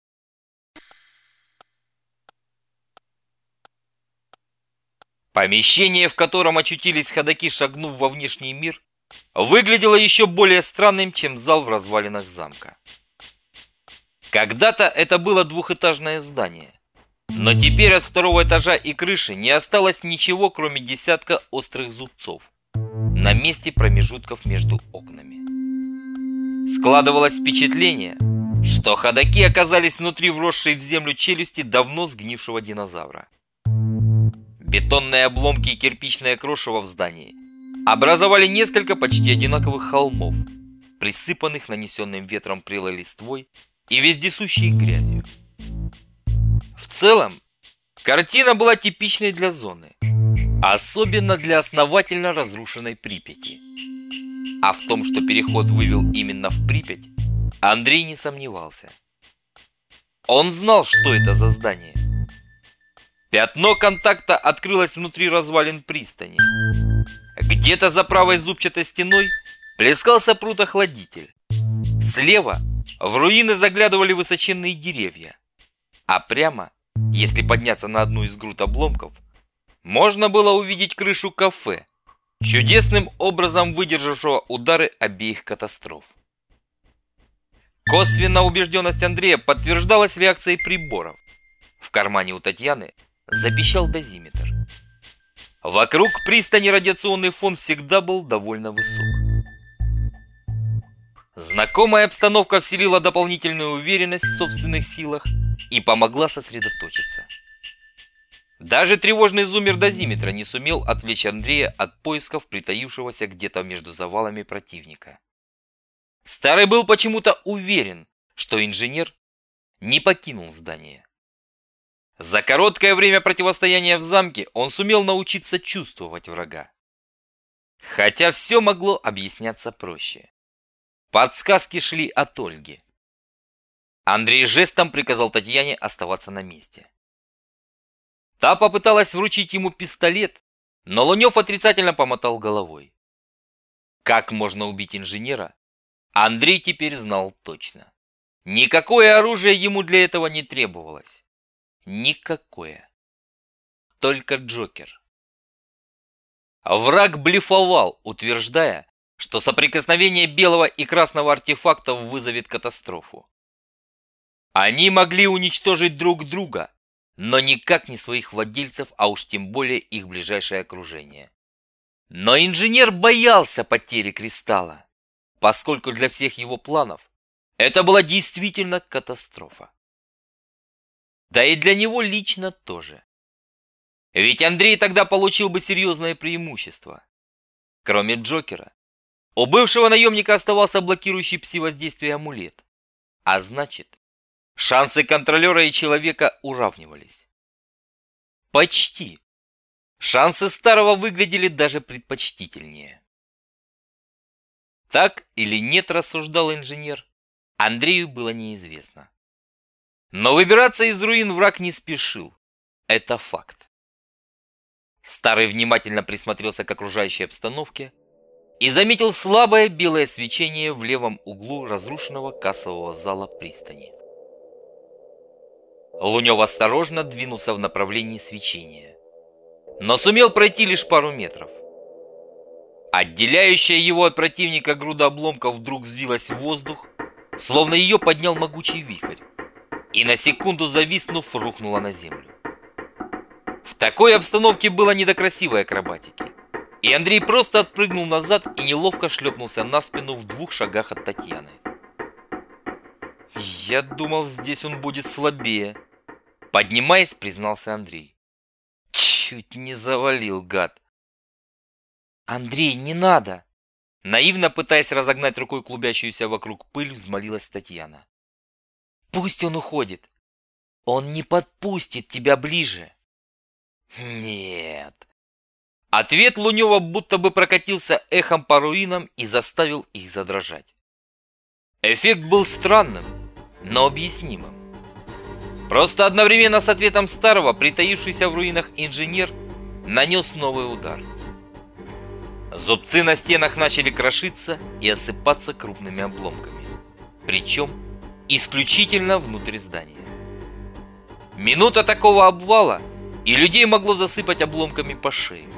Speaker 1: Помещение, в котором очутились ходаки, шагнув во внешний мир, выглядело еще более странным, чем зал в развалинах замка. Когда-то это было двухэтажное здание, но теперь от второго этажа и крыши не осталось ничего, кроме десятка острых зубцов на месте промежутков между окнами. Складывалось впечатление, что ходаки оказались внутри вросшей в землю челюсти давно сгнившего динозавра. Бетонные обломки и кирпичное крошево в здании образовали несколько почти одинаковых холмов, присыпанных нанесенным ветром прелой листвой и вездесущей грязью. В целом, картина была типичной для зоны, особенно для основательно разрушенной Припяти. А в том, что переход вывел именно в Припять, Андрей не сомневался. Он знал, что это за здание. Пятно контакта открылось внутри развалин пристани. Где-то за правой зубчатой стеной плескался пруд-охладитель. Слева в руины заглядывали высоченные деревья. А прямо, если подняться на одну из груд обломков, можно было увидеть крышу кафе, чудесным образом выдержавшего удары обеих катастроф. Косвенно убежденность Андрея подтверждалась реакцией приборов. В кармане у Татьяны запищал дозиметр. Вокруг пристани радиационный фон всегда был довольно высок. Знакомая обстановка вселила дополнительную уверенность в собственных силах и помогла сосредоточиться. Даже тревожный зуммер дозиметра не сумел отвлечь Андрея от поисков притаившегося где-то между завалами противника. Старый был почему-то уверен, что инженер не покинул здание. За короткое время противостояния в замке он сумел научиться чувствовать врага. Хотя все могло объясняться проще. Подсказки шли от Ольги. Андрей жестом приказал Татьяне оставаться на месте. Та попыталась вручить ему пистолет, но Лунев отрицательно помотал головой. Как можно убить инженера, Андрей теперь знал точно. Никакое оружие ему для этого не требовалось. Никакое. Только Джокер. Враг блефовал, утверждая, что соприкосновение белого и красного артефактов вызовет катастрофу. Они могли уничтожить друг друга, но никак не своих владельцев, а уж тем более их ближайшее окружение. Но инженер боялся потери кристалла, поскольку для всех его планов это была действительно катастрофа. Да и для него лично тоже. Ведь Андрей тогда получил бы серьезное преимущество. Кроме Джокера, у бывшего наемника оставался блокирующий пси-воздействие амулет. А значит, шансы контролера и человека уравнивались. Почти. Шансы старого выглядели даже предпочтительнее. Так или нет, рассуждал инженер, Андрею было неизвестно. Но выбираться из руин враг не спешил. Это факт. Старый внимательно присмотрелся к окружающей обстановке и заметил слабое белое свечение в левом углу разрушенного кассового зала пристани. Лунев осторожно двинулся в направлении свечения, но сумел пройти лишь пару метров. Отделяющая его от противника груда обломков вдруг взвилась в воздух, словно ее поднял могучий вихрь, и на секунду зависнув, рухнула на землю. В такой обстановке было не до красивой акробатики, и Андрей просто отпрыгнул назад и неловко шлепнулся на спину в двух шагах от Татьяны. «Я думал, здесь он будет слабее», — поднимаясь, признался Андрей. «Чуть не завалил, гад». «Андрей, не надо!» Наивно пытаясь разогнать рукой клубящуюся вокруг пыль, взмолилась Татьяна. «Пусть он уходит. Он не подпустит тебя ближе». «Нет». Ответ Лунева будто бы прокатился эхом по руинам и заставил их задрожать. Эффект был странным, но объяснимым. Просто одновременно с ответом старого, притаившийся в руинах инженер нанес новый удар. Зубцы на стенах начали крошиться и осыпаться крупными обломками, причем исключительно внутрь здания. Минута такого обвала, и людей могло засыпать обломками по шее.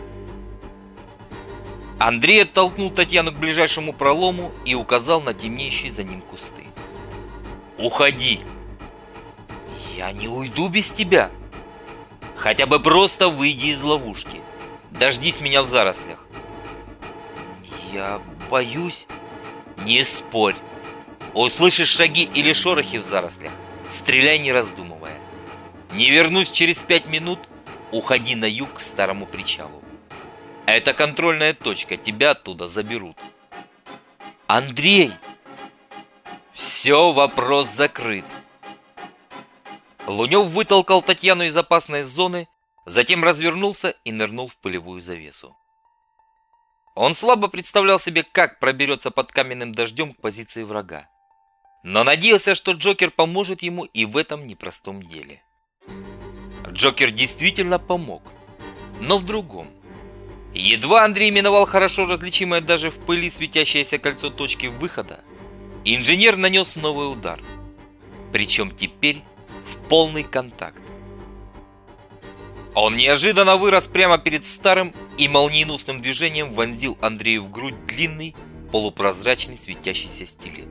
Speaker 1: Андрей оттолкнул Татьяну к ближайшему пролому и указал на темнеющие за ним кусты. «Уходи!» «Я не уйду без тебя!» «Хотя бы просто выйди из ловушки. Дождись меня в зарослях». «Я боюсь». «Не спорь. Услышишь шаги или шорохи в зарослях, стреляй не раздумывая. Не вернусь через пять минут, уходи на юг к старому причалу. Это контрольная точка, тебя оттуда заберут». «Андрей!» «Все, вопрос закрыт». Лунев вытолкал Татьяну из опасной зоны, затем развернулся и нырнул в пылевую завесу. Он слабо представлял себе, как проберется под каменным дождем к позиции врага, но надеялся, что Джокер поможет ему и в этом непростом деле. Джокер действительно помог, но в другом. Едва Андрей миновал хорошо различимое даже в пыли светящееся кольцо точки выхода, инженер нанес новый удар, причем теперь в полный контакт. Он неожиданно вырос прямо перед старым и молниеносным движением вонзил Андрею в грудь длинный, полупрозрачный светящийся стилет.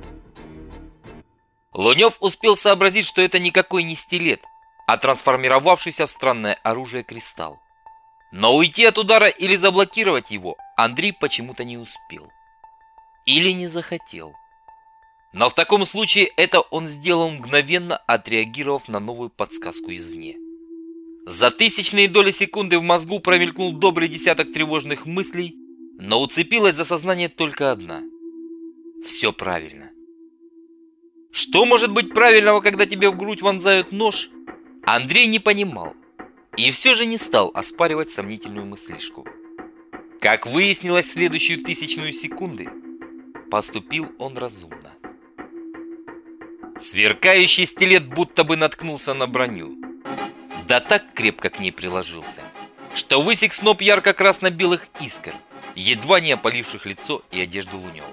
Speaker 1: Лунев успел сообразить, что это никакой не стилет, а трансформировавшийся в странное оружие кристалл. Но уйти от удара или заблокировать его Андрей почему-то не успел. Или не захотел. Но в таком случае это он сделал мгновенно, отреагировав на новую подсказку извне. За тысячные доли секунды в мозгу промелькнул добрый десяток тревожных мыслей, но уцепилась за сознание только одна. Все правильно. Что может быть правильного, когда тебе в грудь вонзают нож? Андрей не понимал и все же не стал оспаривать сомнительную мыслишку. Как выяснилось в следующую тысячную секунды, поступил он разумно. Сверкающий стилет будто бы наткнулся на броню. Да так крепко к ней приложился, что высек сноп ярко-красно-белых искр, едва не опаливших лицо и одежду Лунева.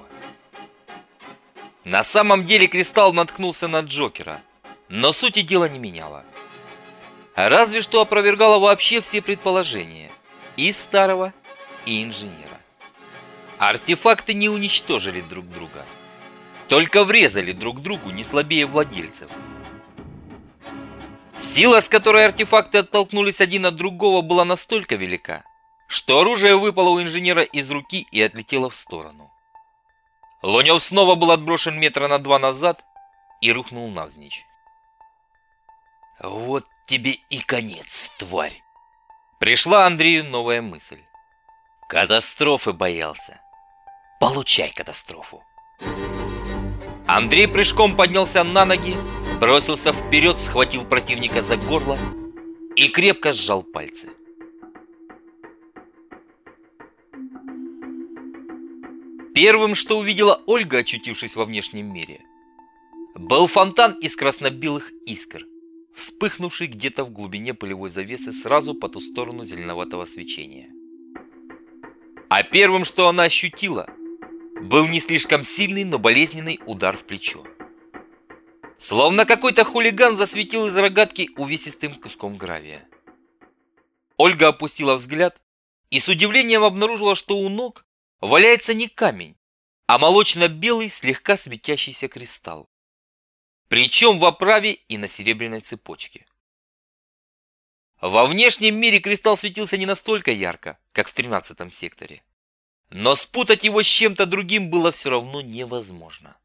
Speaker 1: На самом деле кристалл наткнулся на Джокера, но сути дела не меняло. Разве что опровергало вообще все предположения, и старого, и инженера. Артефакты не уничтожили друг друга, только врезали друг другу не слабее владельцев. Сила, с которой артефакты оттолкнулись один от другого, была настолько велика, что оружие выпало у инженера из руки и отлетело в сторону. Лунев снова был отброшен метра на два назад и рухнул навзничь.
Speaker 2: «Вот тебе и конец, тварь!»
Speaker 1: Пришла Андрею новая мысль.
Speaker 2: «Катастрофы боялся. Получай катастрофу!»
Speaker 1: Андрей прыжком поднялся на ноги, бросился вперед, схватил противника за горло и крепко сжал пальцы. Первым, что увидела Ольга, очутившись во внешнем мире, был фонтан из красно-белых искр, вспыхнувший где-то в глубине пылевой завесы сразу по ту сторону зеленоватого свечения. А первым, что она ощутила, был не слишком сильный, но болезненный удар в плечо. Словно какой-то хулиган засветил из рогатки увесистым куском гравия. Ольга опустила взгляд и с удивлением обнаружила, что у ног валяется не камень, а молочно-белый, слегка светящийся кристалл. Причем в оправе и на серебряной цепочке. Во внешнем мире кристалл светился не настолько ярко, как в тринадцатом секторе. Но спутать его с чем-то другим было все равно невозможно.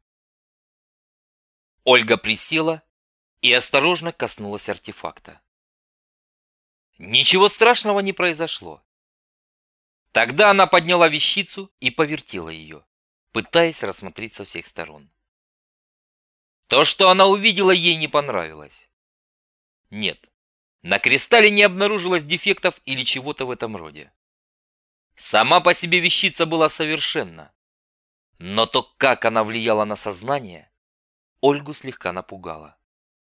Speaker 1: Ольга присела и осторожно коснулась артефакта. Ничего страшного не произошло. Тогда она подняла вещицу и повертела ее, пытаясь рассмотреть со всех сторон. То, что она увидела, ей не понравилось. Нет, на кристалле не обнаружилось дефектов или чего-то в этом роде. Сама по себе вещица была совершенна, но то, как она влияла на сознание, Ольгу слегка напугало.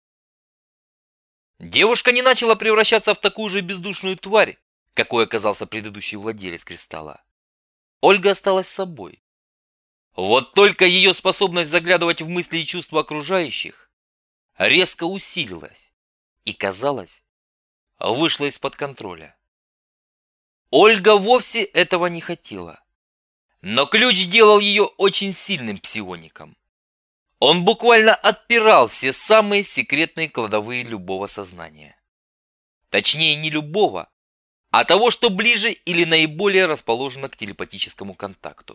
Speaker 1: Девушка не начала превращаться в такую же бездушную тварь, какой оказался предыдущий владелец кристалла. Ольга осталась собой. Вот только ее способность заглядывать в мысли и чувства окружающих резко усилилась и, казалось, вышла из-под контроля. Ольга вовсе этого не хотела, но ключ делал ее очень сильным псиоником. Он буквально отпирал все самые секретные кладовые любого сознания. Точнее, не любого, а того, что ближе или наиболее расположено к телепатическому контакту.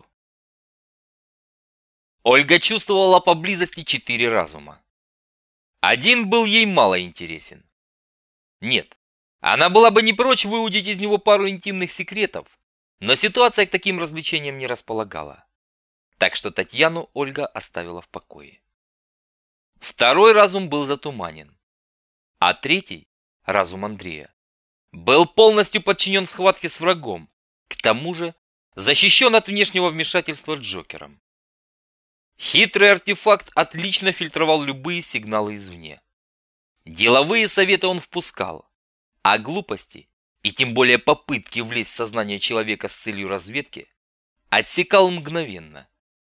Speaker 1: Ольга чувствовала поблизости четыре разума. Один был ей мало интересен. Нет, она была бы не прочь выудить из него пару интимных секретов, но ситуация к таким развлечениям не располагала. Так что Татьяну Ольга оставила в покое. Второй разум был затуманен, а третий, разум Андрея, был полностью подчинен схватке с врагом, к тому же защищен от внешнего вмешательства Джокером. Хитрый артефакт отлично фильтровал любые сигналы извне. Деловые советы он впускал, а глупости, и тем более попытки влезть в сознание человека с целью разведки, отсекал мгновенно.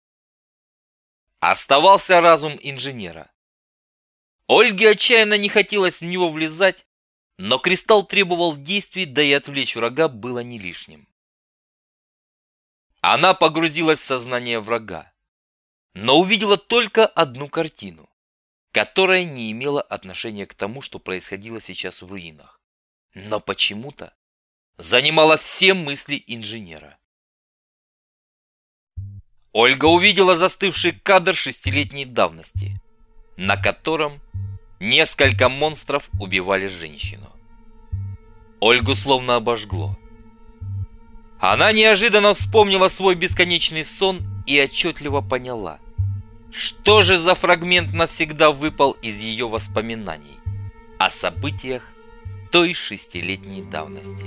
Speaker 1: Оставался разум инженера. Ольге отчаянно не хотелось в него влезать, но кристалл требовал действий, да и отвлечь врага было не лишним. Она погрузилась в сознание врага, но увидела только одну картину, которая не имела отношения к тому, что происходило сейчас в руинах, но почему-то занимала все мысли инженера. Ольга увидела застывший кадр шестилетней давности, на котором несколько монстров убивали женщину. Ольгу словно обожгло. Она неожиданно вспомнила свой бесконечный сон и отчетливо поняла, что же за фрагмент навсегда выпал из ее воспоминаний о событиях той шестилетней давности.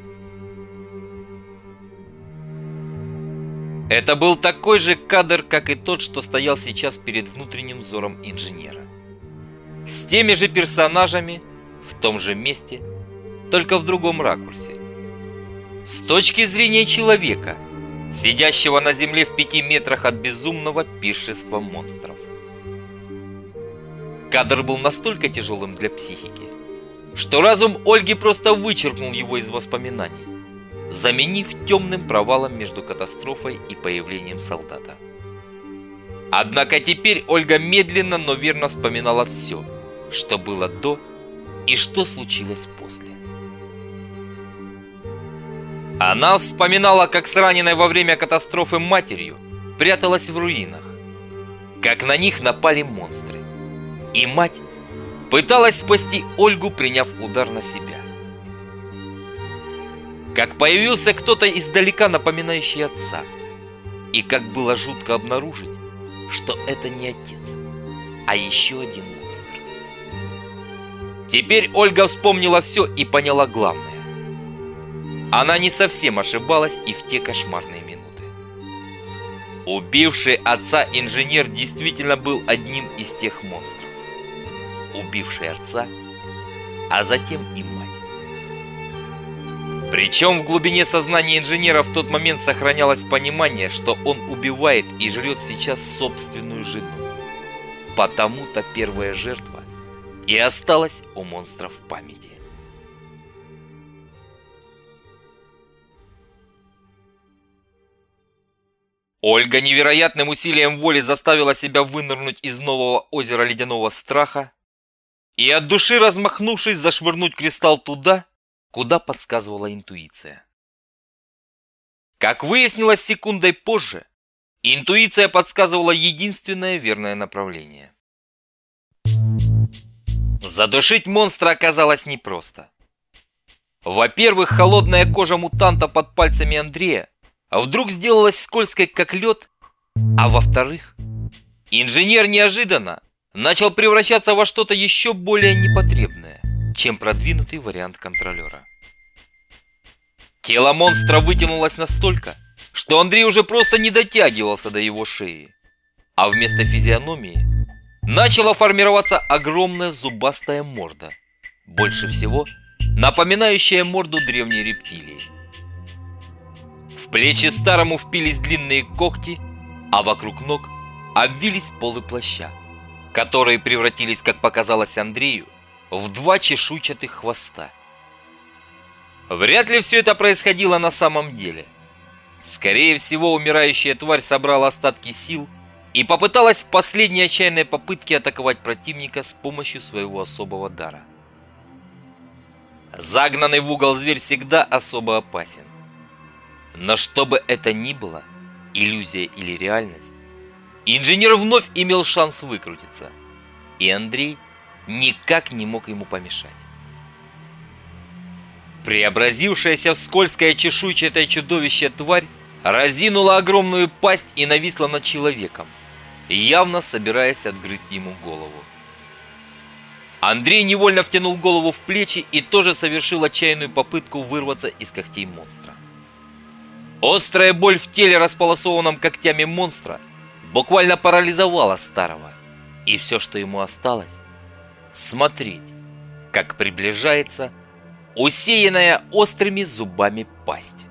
Speaker 1: Это был такой же кадр, как и тот, что стоял сейчас перед внутренним взором инженера. С теми же персонажами, в том же месте, только в другом ракурсе. С точки зрения человека, сидящего на земле в пяти метрах от безумного пиршества монстров. Кадр был настолько тяжелым для психики, что разум Ольги просто вычеркнул его из воспоминаний. заменив темным провалом между катастрофой и появлением солдата. Однако теперь Ольга медленно, но верно вспоминала все, что было до и что случилось после. Она вспоминала, как с раненой во время катастрофы матерью пряталась в руинах, как на них напали монстры, и мать пыталась спасти Ольгу, приняв удар на себя. Как появился кто-то издалека, напоминающий отца, и как было жутко обнаружить, что это не отец, а еще один монстр. Теперь Ольга вспомнила все и поняла главное. Она не совсем ошибалась и в те кошмарные минуты. Убивший отца инженер действительно был одним из тех монстров. Убивший отца, а затем и мать. Причем в глубине сознания инженера в тот момент сохранялось понимание, что он убивает и жрет сейчас собственную жену. Потому-то первая жертва и осталась у монстра в памяти. Ольга невероятным усилием воли заставила себя вынырнуть из нового озера ледяного страха и от души размахнувшись зашвырнуть кристалл туда, куда подсказывала интуиция. Как выяснилось секундой позже, интуиция подсказывала единственное верное направление. Задушить монстра оказалось непросто. Во-первых, холодная кожа мутанта под пальцами Андрея вдруг сделалась скользкой, как лед, а во-вторых, инженер неожиданно начал превращаться во что-то еще более непотребное, чем продвинутый вариант контролера. Тело монстра вытянулось настолько, что Андрей уже просто не дотягивался до его шеи, а вместо физиономии начала формироваться огромная зубастая морда, больше всего напоминающая морду древней рептилии. В плечи старому впились длинные когти, а вокруг ног обвились полы плаща, которые превратились, как показалось Андрею, в два чешуйчатых хвоста. Вряд ли все это происходило на самом деле. Скорее всего, умирающая тварь собрала остатки сил и попыталась в последней отчаянной попытке атаковать противника с помощью своего особого дара. Загнанный в угол зверь всегда особо опасен. Но что бы это ни было, иллюзия или реальность, инженер вновь имел шанс выкрутиться, и Андрей никак не мог ему помешать. Преобразившаяся в скользкое чешуйчатое чудовище тварь разинула огромную пасть и нависла над человеком, явно собираясь отгрызть ему голову. Андрей невольно втянул голову в плечи и тоже совершил отчаянную попытку вырваться из когтей монстра. Острая боль в теле, располосованном когтями монстра, буквально парализовала старого, и все, что ему осталось, смотреть, как приближается усеянная острыми зубами пасть.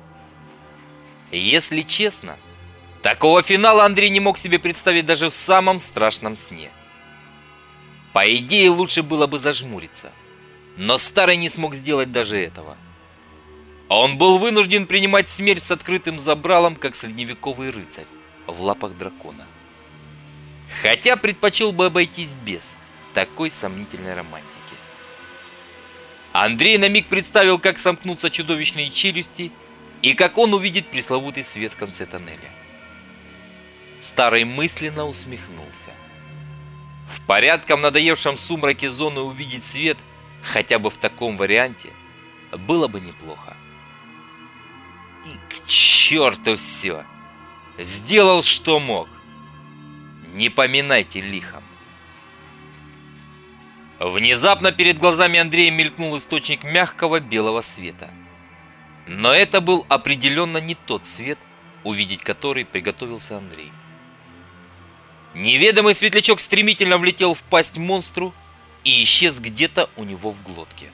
Speaker 1: Если честно, такого финала Андрей не мог себе представить даже в самом страшном сне. По идее, лучше было бы зажмуриться, но старый не смог сделать даже этого. Он был вынужден принимать смерть с открытым забралом, как средневековый рыцарь в лапах дракона. Хотя предпочел бы обойтись без такой сомнительной романтики. Андрей на миг представил, как сомкнутся чудовищные челюсти и как он увидит пресловутый свет в конце тоннеля. Старый мысленно усмехнулся. В порядком надоевшем сумраке зоны увидеть свет, хотя бы в таком варианте, было бы неплохо. И к черту все! Сделал, что мог. Не поминайте лихом. Внезапно перед глазами Андрея мелькнул источник мягкого белого света. Но это был определенно не тот свет, увидеть который приготовился Андрей. Неведомый светлячок стремительно влетел в пасть монстру и исчез где-то у него в глотке.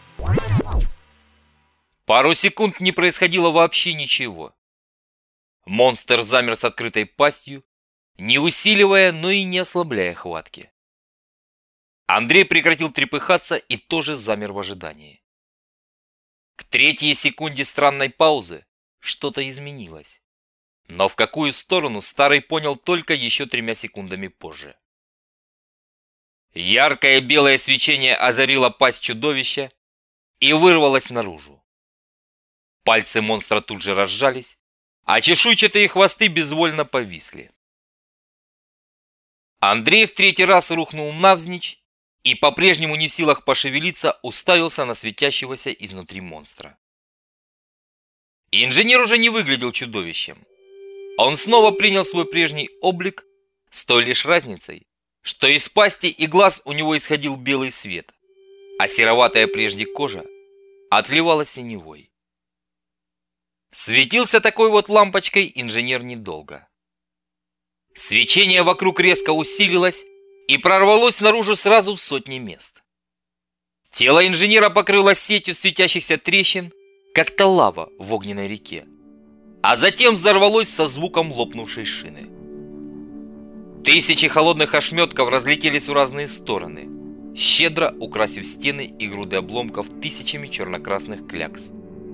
Speaker 1: Пару секунд не происходило вообще ничего. Монстр замер с открытой пастью, не усиливая, но и не ослабляя хватки. Андрей прекратил трепыхаться и тоже замер в ожидании. К третьей секунде странной паузы что-то изменилось. Но в какую сторону Старый понял только еще тремя секундами позже. Яркое белое свечение озарило пасть чудовища и вырвалось наружу. Пальцы монстра тут же разжались, а чешуйчатые хвосты безвольно повисли. Андрей в третий раз рухнул навзничь и, по-прежнему не в силах пошевелиться, уставился на светящегося изнутри монстра. Инженер уже не выглядел чудовищем. Он снова принял свой прежний облик, с той лишь разницей, что из пасти и глаз у него исходил белый свет, а сероватая прежде кожа отливала синевой. Светился такой вот лампочкой инженер недолго. Свечение вокруг резко усилилось и прорвалось наружу сразу в сотни мест. Тело инженера покрылось сетью светящихся трещин, как-то лава в огненной реке, а затем взорвалось со звуком лопнувшей шины. Тысячи холодных ошметков разлетелись в разные стороны, щедро украсив стены и груды обломков тысячами черно-красных клякс.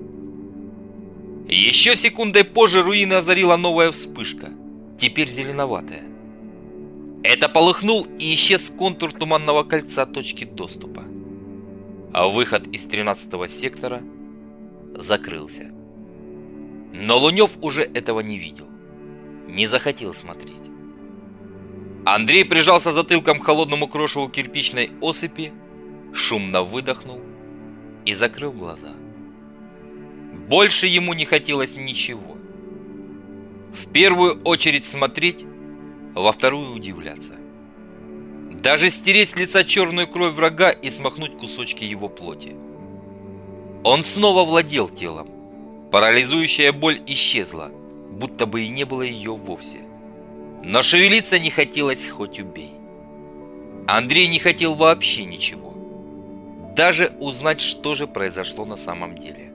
Speaker 1: Еще секундой позже руины озарила новая вспышка, теперь зеленоватая. Это полыхнул и исчез контур туманного кольца точки доступа, а выход из тринадцатого сектора закрылся. Но Лунев уже этого не видел, не захотел смотреть. Андрей прижался затылком к холодному крошеву кирпичной осыпи, шумно выдохнул и закрыл глаза. Больше ему не хотелось ничего. В первую очередь смотреть, во вторую удивляться. Даже стереть с лица черную кровь врага и смахнуть кусочки его плоти. Он снова владел телом. Парализующая боль исчезла, будто бы и не было ее вовсе. Но шевелиться не хотелось, хоть убей. Андрей не хотел вообще ничего. Даже узнать, что же произошло на самом деле.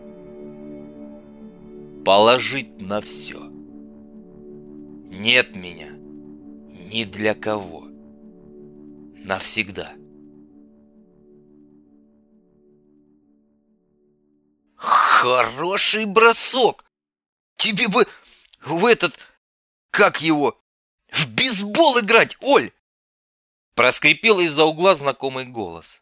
Speaker 1: Положить на все. Нет меня. Ни для кого. Навсегда.
Speaker 2: Хороший бросок. Тебе бы в этот, как его, в бейсбол играть, Оль!
Speaker 1: Проскрипел из-за угла знакомый голос.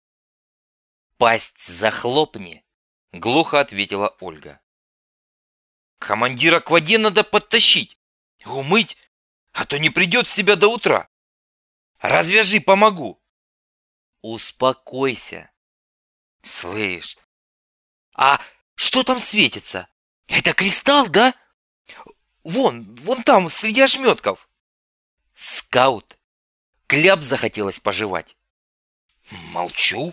Speaker 1: Пасть захлопни, глухо ответила Ольга.
Speaker 2: Командира к воде надо подтащить, умыть, а то не придет в себя до утра. Развяжи, помогу.
Speaker 1: Успокойся.
Speaker 2: Слышь, а что там светится? Это кристалл, да? Вон, вон там, среди ошметков.
Speaker 1: Скаут. Кляп захотелось пожевать.
Speaker 2: Молчу.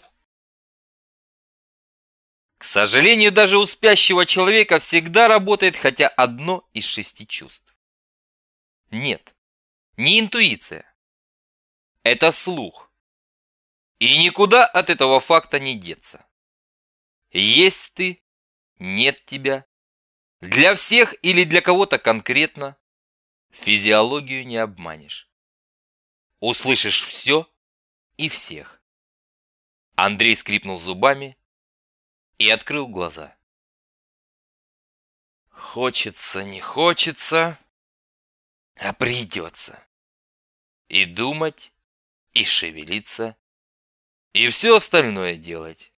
Speaker 1: К сожалению, даже у спящего человека всегда работает хотя одно из шести чувств. Нет, не интуиция. Это слух. И никуда от этого факта не деться. Есть ты, нет тебя. Для всех или для кого-то конкретно физиологию не обманешь. Услышишь все и всех. Андрей скрипнул зубами и открыл глаза.
Speaker 2: Хочется, не хочется, а придется.
Speaker 1: И думать, и шевелиться, и все остальное делать.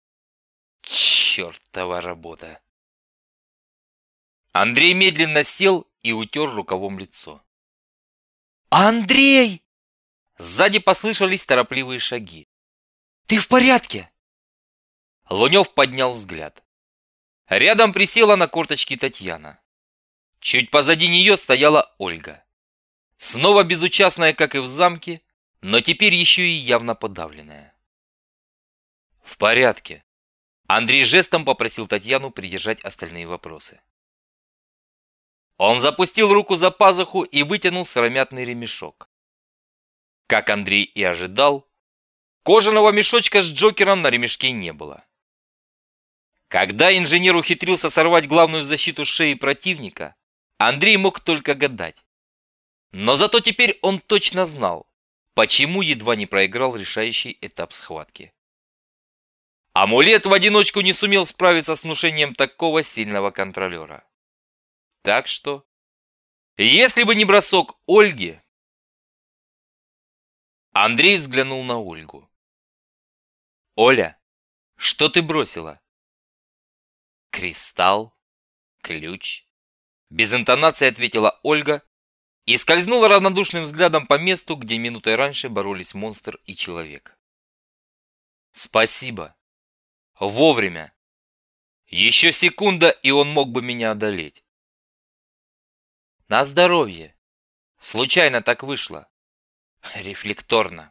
Speaker 1: Чертова работа. Андрей медленно сел и утер рукавом лицо.
Speaker 2: Андрей!
Speaker 1: Сзади послышались торопливые шаги.
Speaker 2: Ты в порядке?
Speaker 1: Лунев поднял взгляд. Рядом присела на корточки Татьяна. Чуть позади нее стояла Ольга. Снова безучастная, как и в замке, но теперь еще и явно подавленная. В порядке. Андрей жестом попросил Татьяну придержать остальные вопросы. Он запустил руку за пазуху и вытянул сыромятный ремешок. Как Андрей и ожидал, кожаного мешочка с Джокером на ремешке не было. Когда инженер ухитрился сорвать главную защиту шеи противника, Андрей мог только гадать. Но зато теперь он точно знал, почему едва не проиграл решающий этап схватки. Амулет в одиночку не сумел справиться с внушением такого сильного контролера. Так что, если бы не бросок Ольги... Андрей взглянул на Ольгу. «Оля, что ты бросила?» «Кристалл, ключ». Без интонации ответила Ольга и скользнула равнодушным взглядом по месту, где минутой раньше боролись монстр и человек. «Спасибо. Вовремя. Еще секунда, и он мог бы меня одолеть». «На здоровье. Случайно так вышло. Рефлекторно».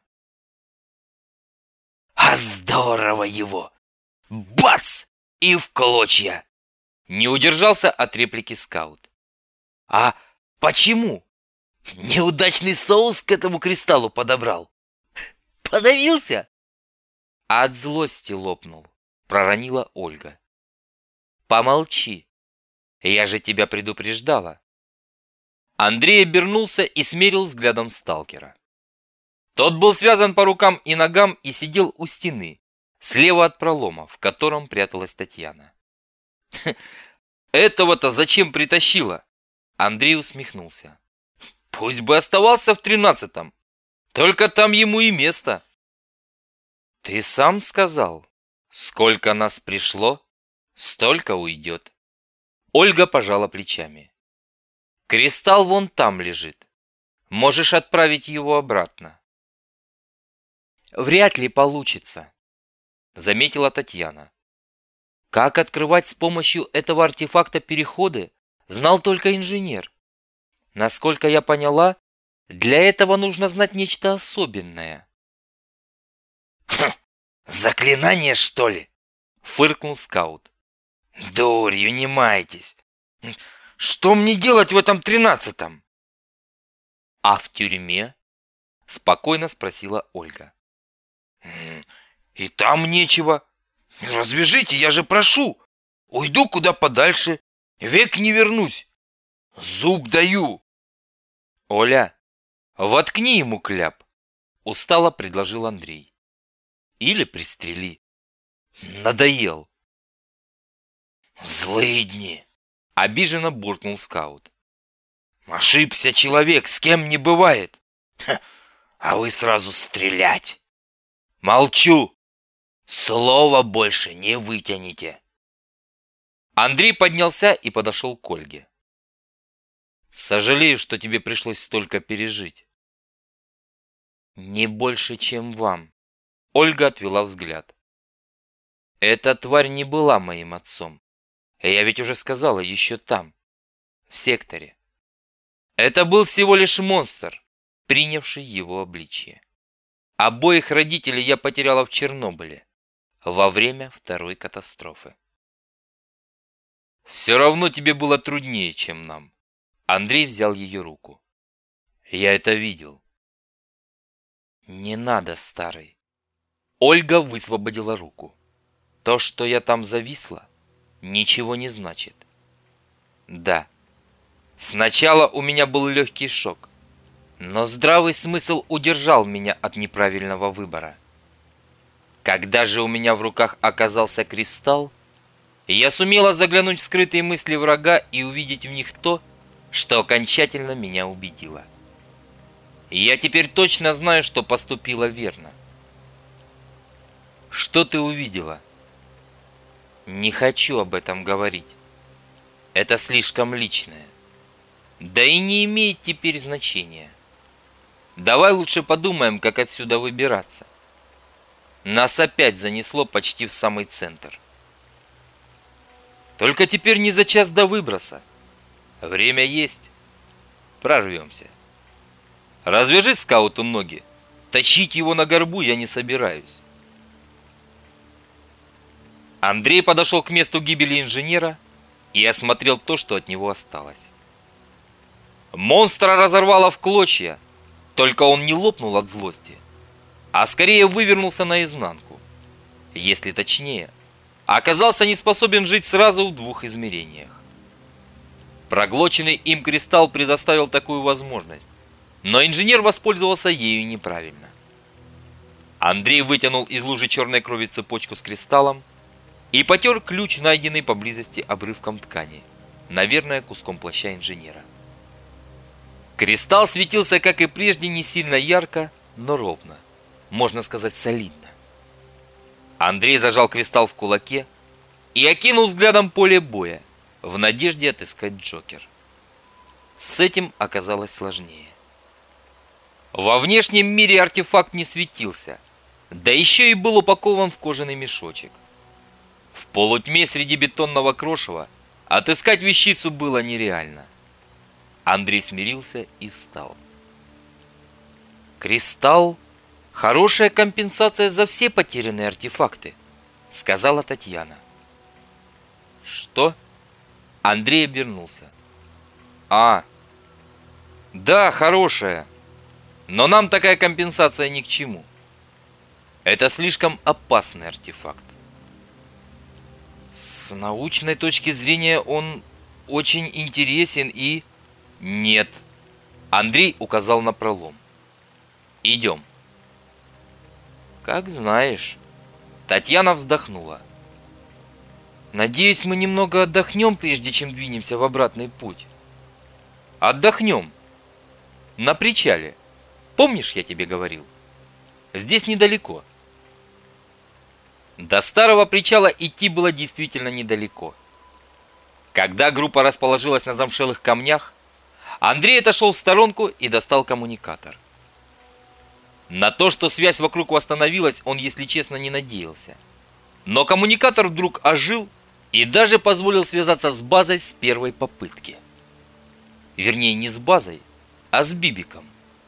Speaker 2: «А здорово его! Бац! И в клочья!»
Speaker 1: Не удержался от реплики скаут.
Speaker 2: «А почему? Неудачный соус к этому кристаллу подобрал? Подавился?»
Speaker 1: От злости лопнул, проронила Ольга. «Помолчи. Я же тебя предупреждала». Андрей обернулся и смерил взглядом сталкера. Тот был связан по рукам и ногам и сидел у стены, слева от пролома, в котором пряталась Татьяна. «Этого-то зачем притащила?» Андрей усмехнулся. «Пусть бы оставался в тринадцатом. Только там ему и место». «Ты сам сказал, сколько нас пришло, столько уйдет». Ольга пожала плечами. «Кристалл вон там лежит. Можешь отправить его обратно». «Вряд ли получится», — заметила Татьяна. «Как открывать с помощью этого артефакта переходы, знал только инженер. Насколько я поняла, для этого нужно знать нечто особенное».
Speaker 2: «Хм, заклинание, что ли?» — фыркнул скаут. «Дурью не майтесь. Что мне делать в этом тринадцатом?»
Speaker 1: «А в тюрьме?» — спокойно спросила Ольга.
Speaker 2: «И там нечего. Развяжите, я же прошу. Уйду куда подальше. Век не вернусь. Зуб даю».
Speaker 1: «Оля, воткни ему кляп», — устало предложил Андрей. «Или пристрели. Надоел».
Speaker 2: «Злыдни!» —
Speaker 1: обиженно буркнул скаут.
Speaker 2: «Ошибся человек, с кем не бывает. Ха, а вы сразу стрелять». «Молчу! Слова больше не вытянете».
Speaker 1: Андрей поднялся и подошел к Ольге. «Сожалею, что тебе пришлось столько пережить». «Не больше, чем вам». Ольга отвела взгляд. «Эта тварь не была моим отцом. Я ведь уже сказала, еще там, в секторе. Это был всего лишь монстр, принявший его обличье. Обоих родителей я потеряла в Чернобыле во время второй катастрофы». «Все равно тебе было труднее, чем нам». Андрей взял ее руку. «Я это видел». «Не надо, старый». Ольга высвободила руку. «То, что я там зависла, ничего не значит. Да, сначала у меня был легкий шок, но здравый смысл удержал меня от неправильного выбора. Когда же у меня в руках оказался кристалл, я сумела заглянуть в скрытые мысли врага и увидеть в них то, что окончательно меня убедило. Я теперь точно знаю, что поступила верно». «Что ты увидела?» «Не хочу об этом говорить. Это слишком личное. Да и не имеет теперь значения. Давай лучше подумаем, как отсюда выбираться. Нас опять занесло почти в самый центр. Только теперь не за час до выброса. Время есть. Прорвемся. Развяжи скауту ноги. Тащить его на горбу я не собираюсь». Андрей подошел к месту гибели инженера и осмотрел то, что от него осталось. Монстра разорвало в клочья, только он не лопнул от злости, а скорее вывернулся наизнанку. Если точнее, оказался не способен жить сразу в двух измерениях. Проглоченный им кристалл предоставил такую возможность, но инженер воспользовался ею неправильно. Андрей вытянул из лужи черной крови цепочку с кристаллом и потер ключ, найденный поблизости обрывком ткани, наверное, куском плаща инженера. Кристалл светился, как и прежде, не сильно ярко, но ровно, можно сказать, солидно. Андрей зажал кристалл в кулаке и окинул взглядом поле боя, в надежде отыскать Джокер. С этим оказалось сложнее. Во внешнем мире артефакт не светился, да еще и был упакован в кожаный мешочек. В полутьме среди бетонного крошева отыскать вещицу было нереально. Андрей смирился и встал. «Кристалл – хорошая компенсация за все потерянные артефакты», – сказала Татьяна. «Что?» Андрей обернулся. «А, да, хорошая. Но нам такая компенсация ни к чему. Это слишком опасный артефакт. С научной точки зрения он очень интересен и...» «Нет». Андрей указал на пролом. «Идем». «Как знаешь». Татьяна вздохнула. «Надеюсь, мы немного отдохнем, прежде чем двинемся в обратный путь». «Отдохнем. На причале. Помнишь, я тебе говорил? Здесь недалеко». До старого причала идти было действительно недалеко. Когда группа расположилась на замшелых камнях, Андрей отошел в сторонку и достал коммуникатор. На то, что связь вокруг восстановилась, он, если честно, не надеялся. Но коммуникатор вдруг ожил и даже позволил связаться с базой с первой попытки. Вернее, не с базой, а с Бибиком.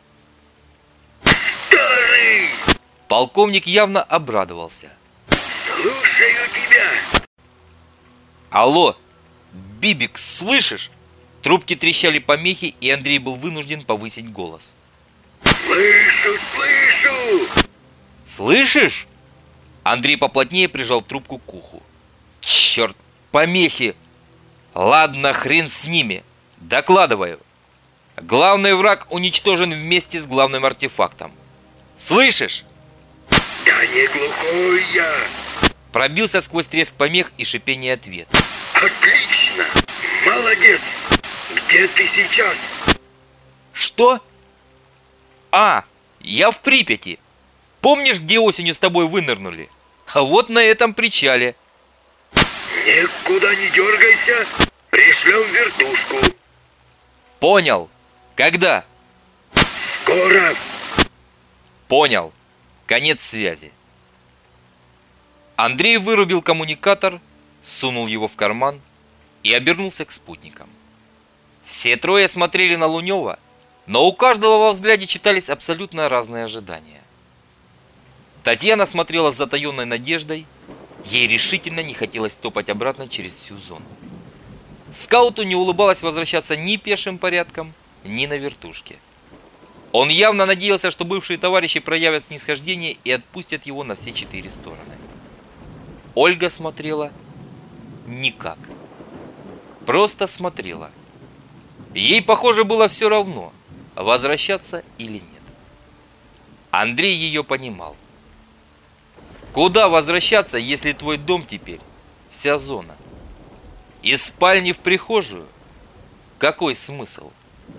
Speaker 2: Старый!
Speaker 1: Полковник явно обрадовался.
Speaker 2: Слушаю тебя!
Speaker 1: Алло, Бибик, слышишь? Трубки трещали помехи, и Андрей был вынужден повысить голос.
Speaker 2: Слышу, слышу!
Speaker 1: Слышишь? Андрей поплотнее прижал трубку к уху. Черт, помехи! Ладно, хрен с ними. Докладываю. Главный враг уничтожен вместе с главным артефактом. Слышишь?
Speaker 2: Да не глухой я!
Speaker 1: Пробился сквозь треск помех и шипение ответ.
Speaker 2: Отлично! Молодец! Где ты сейчас?
Speaker 1: Что? А, я в Припяти. Помнишь, где осенью с тобой вынырнули? А вот на этом причале.
Speaker 2: Никуда не дергайся. Пришлем вертушку.
Speaker 1: Понял. Когда?
Speaker 2: Скоро.
Speaker 1: Понял. Конец связи. Андрей вырубил коммуникатор, сунул его в карман и обернулся к спутникам. Все трое смотрели на Лунева, но у каждого во взгляде читались абсолютно разные ожидания. Татьяна смотрела с затаенной надеждой, ей решительно не хотелось топать обратно через всю зону. Скауту не улыбалось возвращаться ни пешим порядком, ни на вертушке. Он явно надеялся, что бывшие товарищи проявят снисхождение и отпустят его на все четыре стороны. Ольга смотрела никак. Просто смотрела. Ей, похоже, было все равно, возвращаться или нет. Андрей ее понимал. Куда возвращаться, если твой дом теперь вся зона? Из спальни в прихожую? Какой смысл?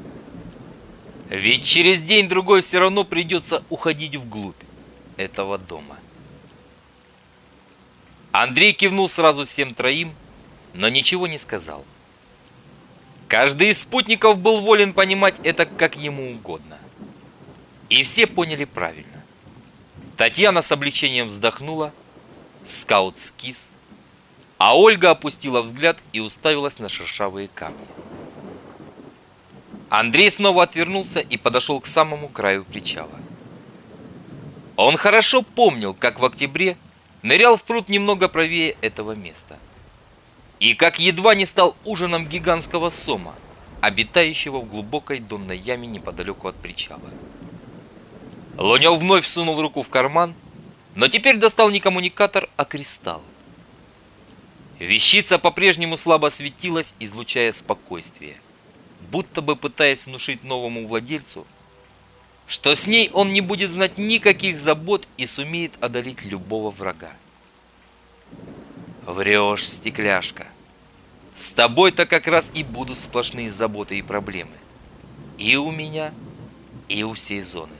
Speaker 1: Ведь через день-другой все равно придется уходить вглубь этого дома. Андрей кивнул сразу всем троим, но ничего не сказал. Каждый из спутников был волен понимать это как ему угодно. И все поняли правильно. Татьяна с облегчением вздохнула, скаут скис, а Ольга опустила взгляд и уставилась на шершавые камни. Андрей снова отвернулся и подошел к самому краю причала. Он хорошо помнил, как в октябре нырял в пруд немного правее этого места. И как едва не стал ужином гигантского сома, обитающего в глубокой донной яме неподалеку от причала. Лунев вновь сунул руку в карман, но теперь достал не коммуникатор, а кристалл. Вещица по-прежнему слабо светилась, излучая спокойствие, будто бы пытаясь внушить новому владельцу, что с ней он не будет знать никаких забот и сумеет одолеть любого врага. Врешь, стекляшка. С тобой-то как раз и будут сплошные заботы и проблемы. И у меня, и у всей зоны.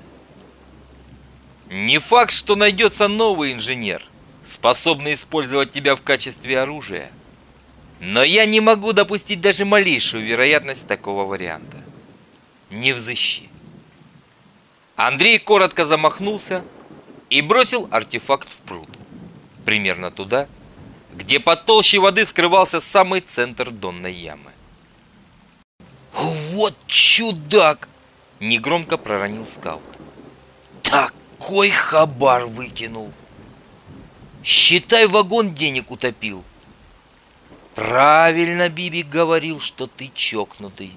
Speaker 1: Не факт, что найдется новый инженер, способный использовать тебя в качестве оружия. Но я не могу допустить даже малейшую вероятность такого варианта. Не взыщи. Андрей коротко замахнулся и бросил артефакт в пруд. Примерно туда, где под толщей воды скрывался самый центр донной ямы.
Speaker 2: «Вот чудак!»
Speaker 1: — негромко проронил скаут.
Speaker 2: «Такой хабар выкинул! Считай, вагон денег утопил!» «Правильно Бибик говорил, что ты чокнутый!»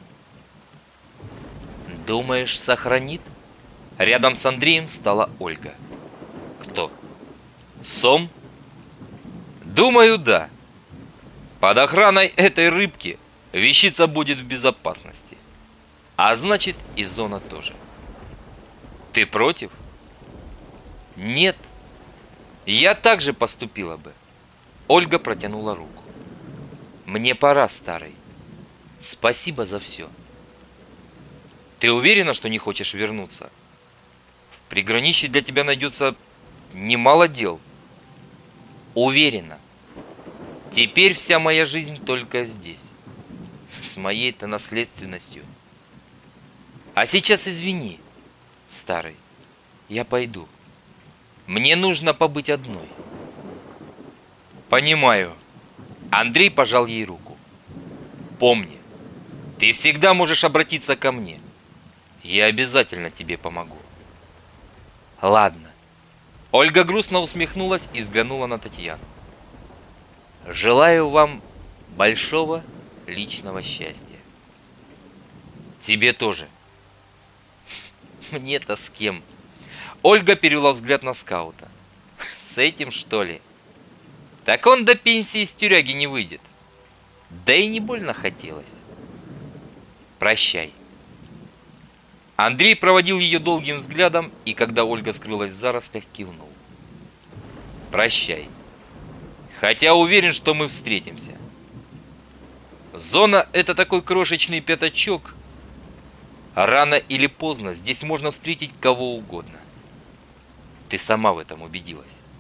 Speaker 1: «Думаешь, сохранит?» Рядом с Андреем встала Ольга. «Кто? Сом?» «Думаю, да. Под охраной этой рыбки вещица будет в безопасности. А значит, и зона тоже. Ты против?» «Нет. Я так же поступила бы». Ольга протянула руку. «Мне пора, старый. Спасибо за все». «Ты уверена, что не хочешь вернуться? В приграничье для тебя найдется немало дел». «Уверена. Теперь вся моя жизнь только здесь. С моей-то наследственностью. А сейчас извини, старый. Я пойду. Мне нужно побыть одной». «Понимаю». Андрей пожал ей руку. «Помни, ты всегда можешь обратиться ко мне. Я обязательно тебе помогу». «Ладно». Ольга грустно усмехнулась и взглянула на Татьяну. «Желаю вам большого личного счастья». «Тебе тоже». «Мне-то с кем?» Ольга перевела взгляд на скаута. «С этим, что ли? Так он до пенсии из тюряги не выйдет. Да и не больно хотелось. Прощай». Андрей проводил ее долгим взглядом, и когда Ольга скрылась в зарослях, кивнул. «Прощай. Хотя уверен, что мы встретимся. Зона — это такой крошечный пятачок. Рано или поздно здесь можно встретить кого угодно. Ты сама в этом убедилась».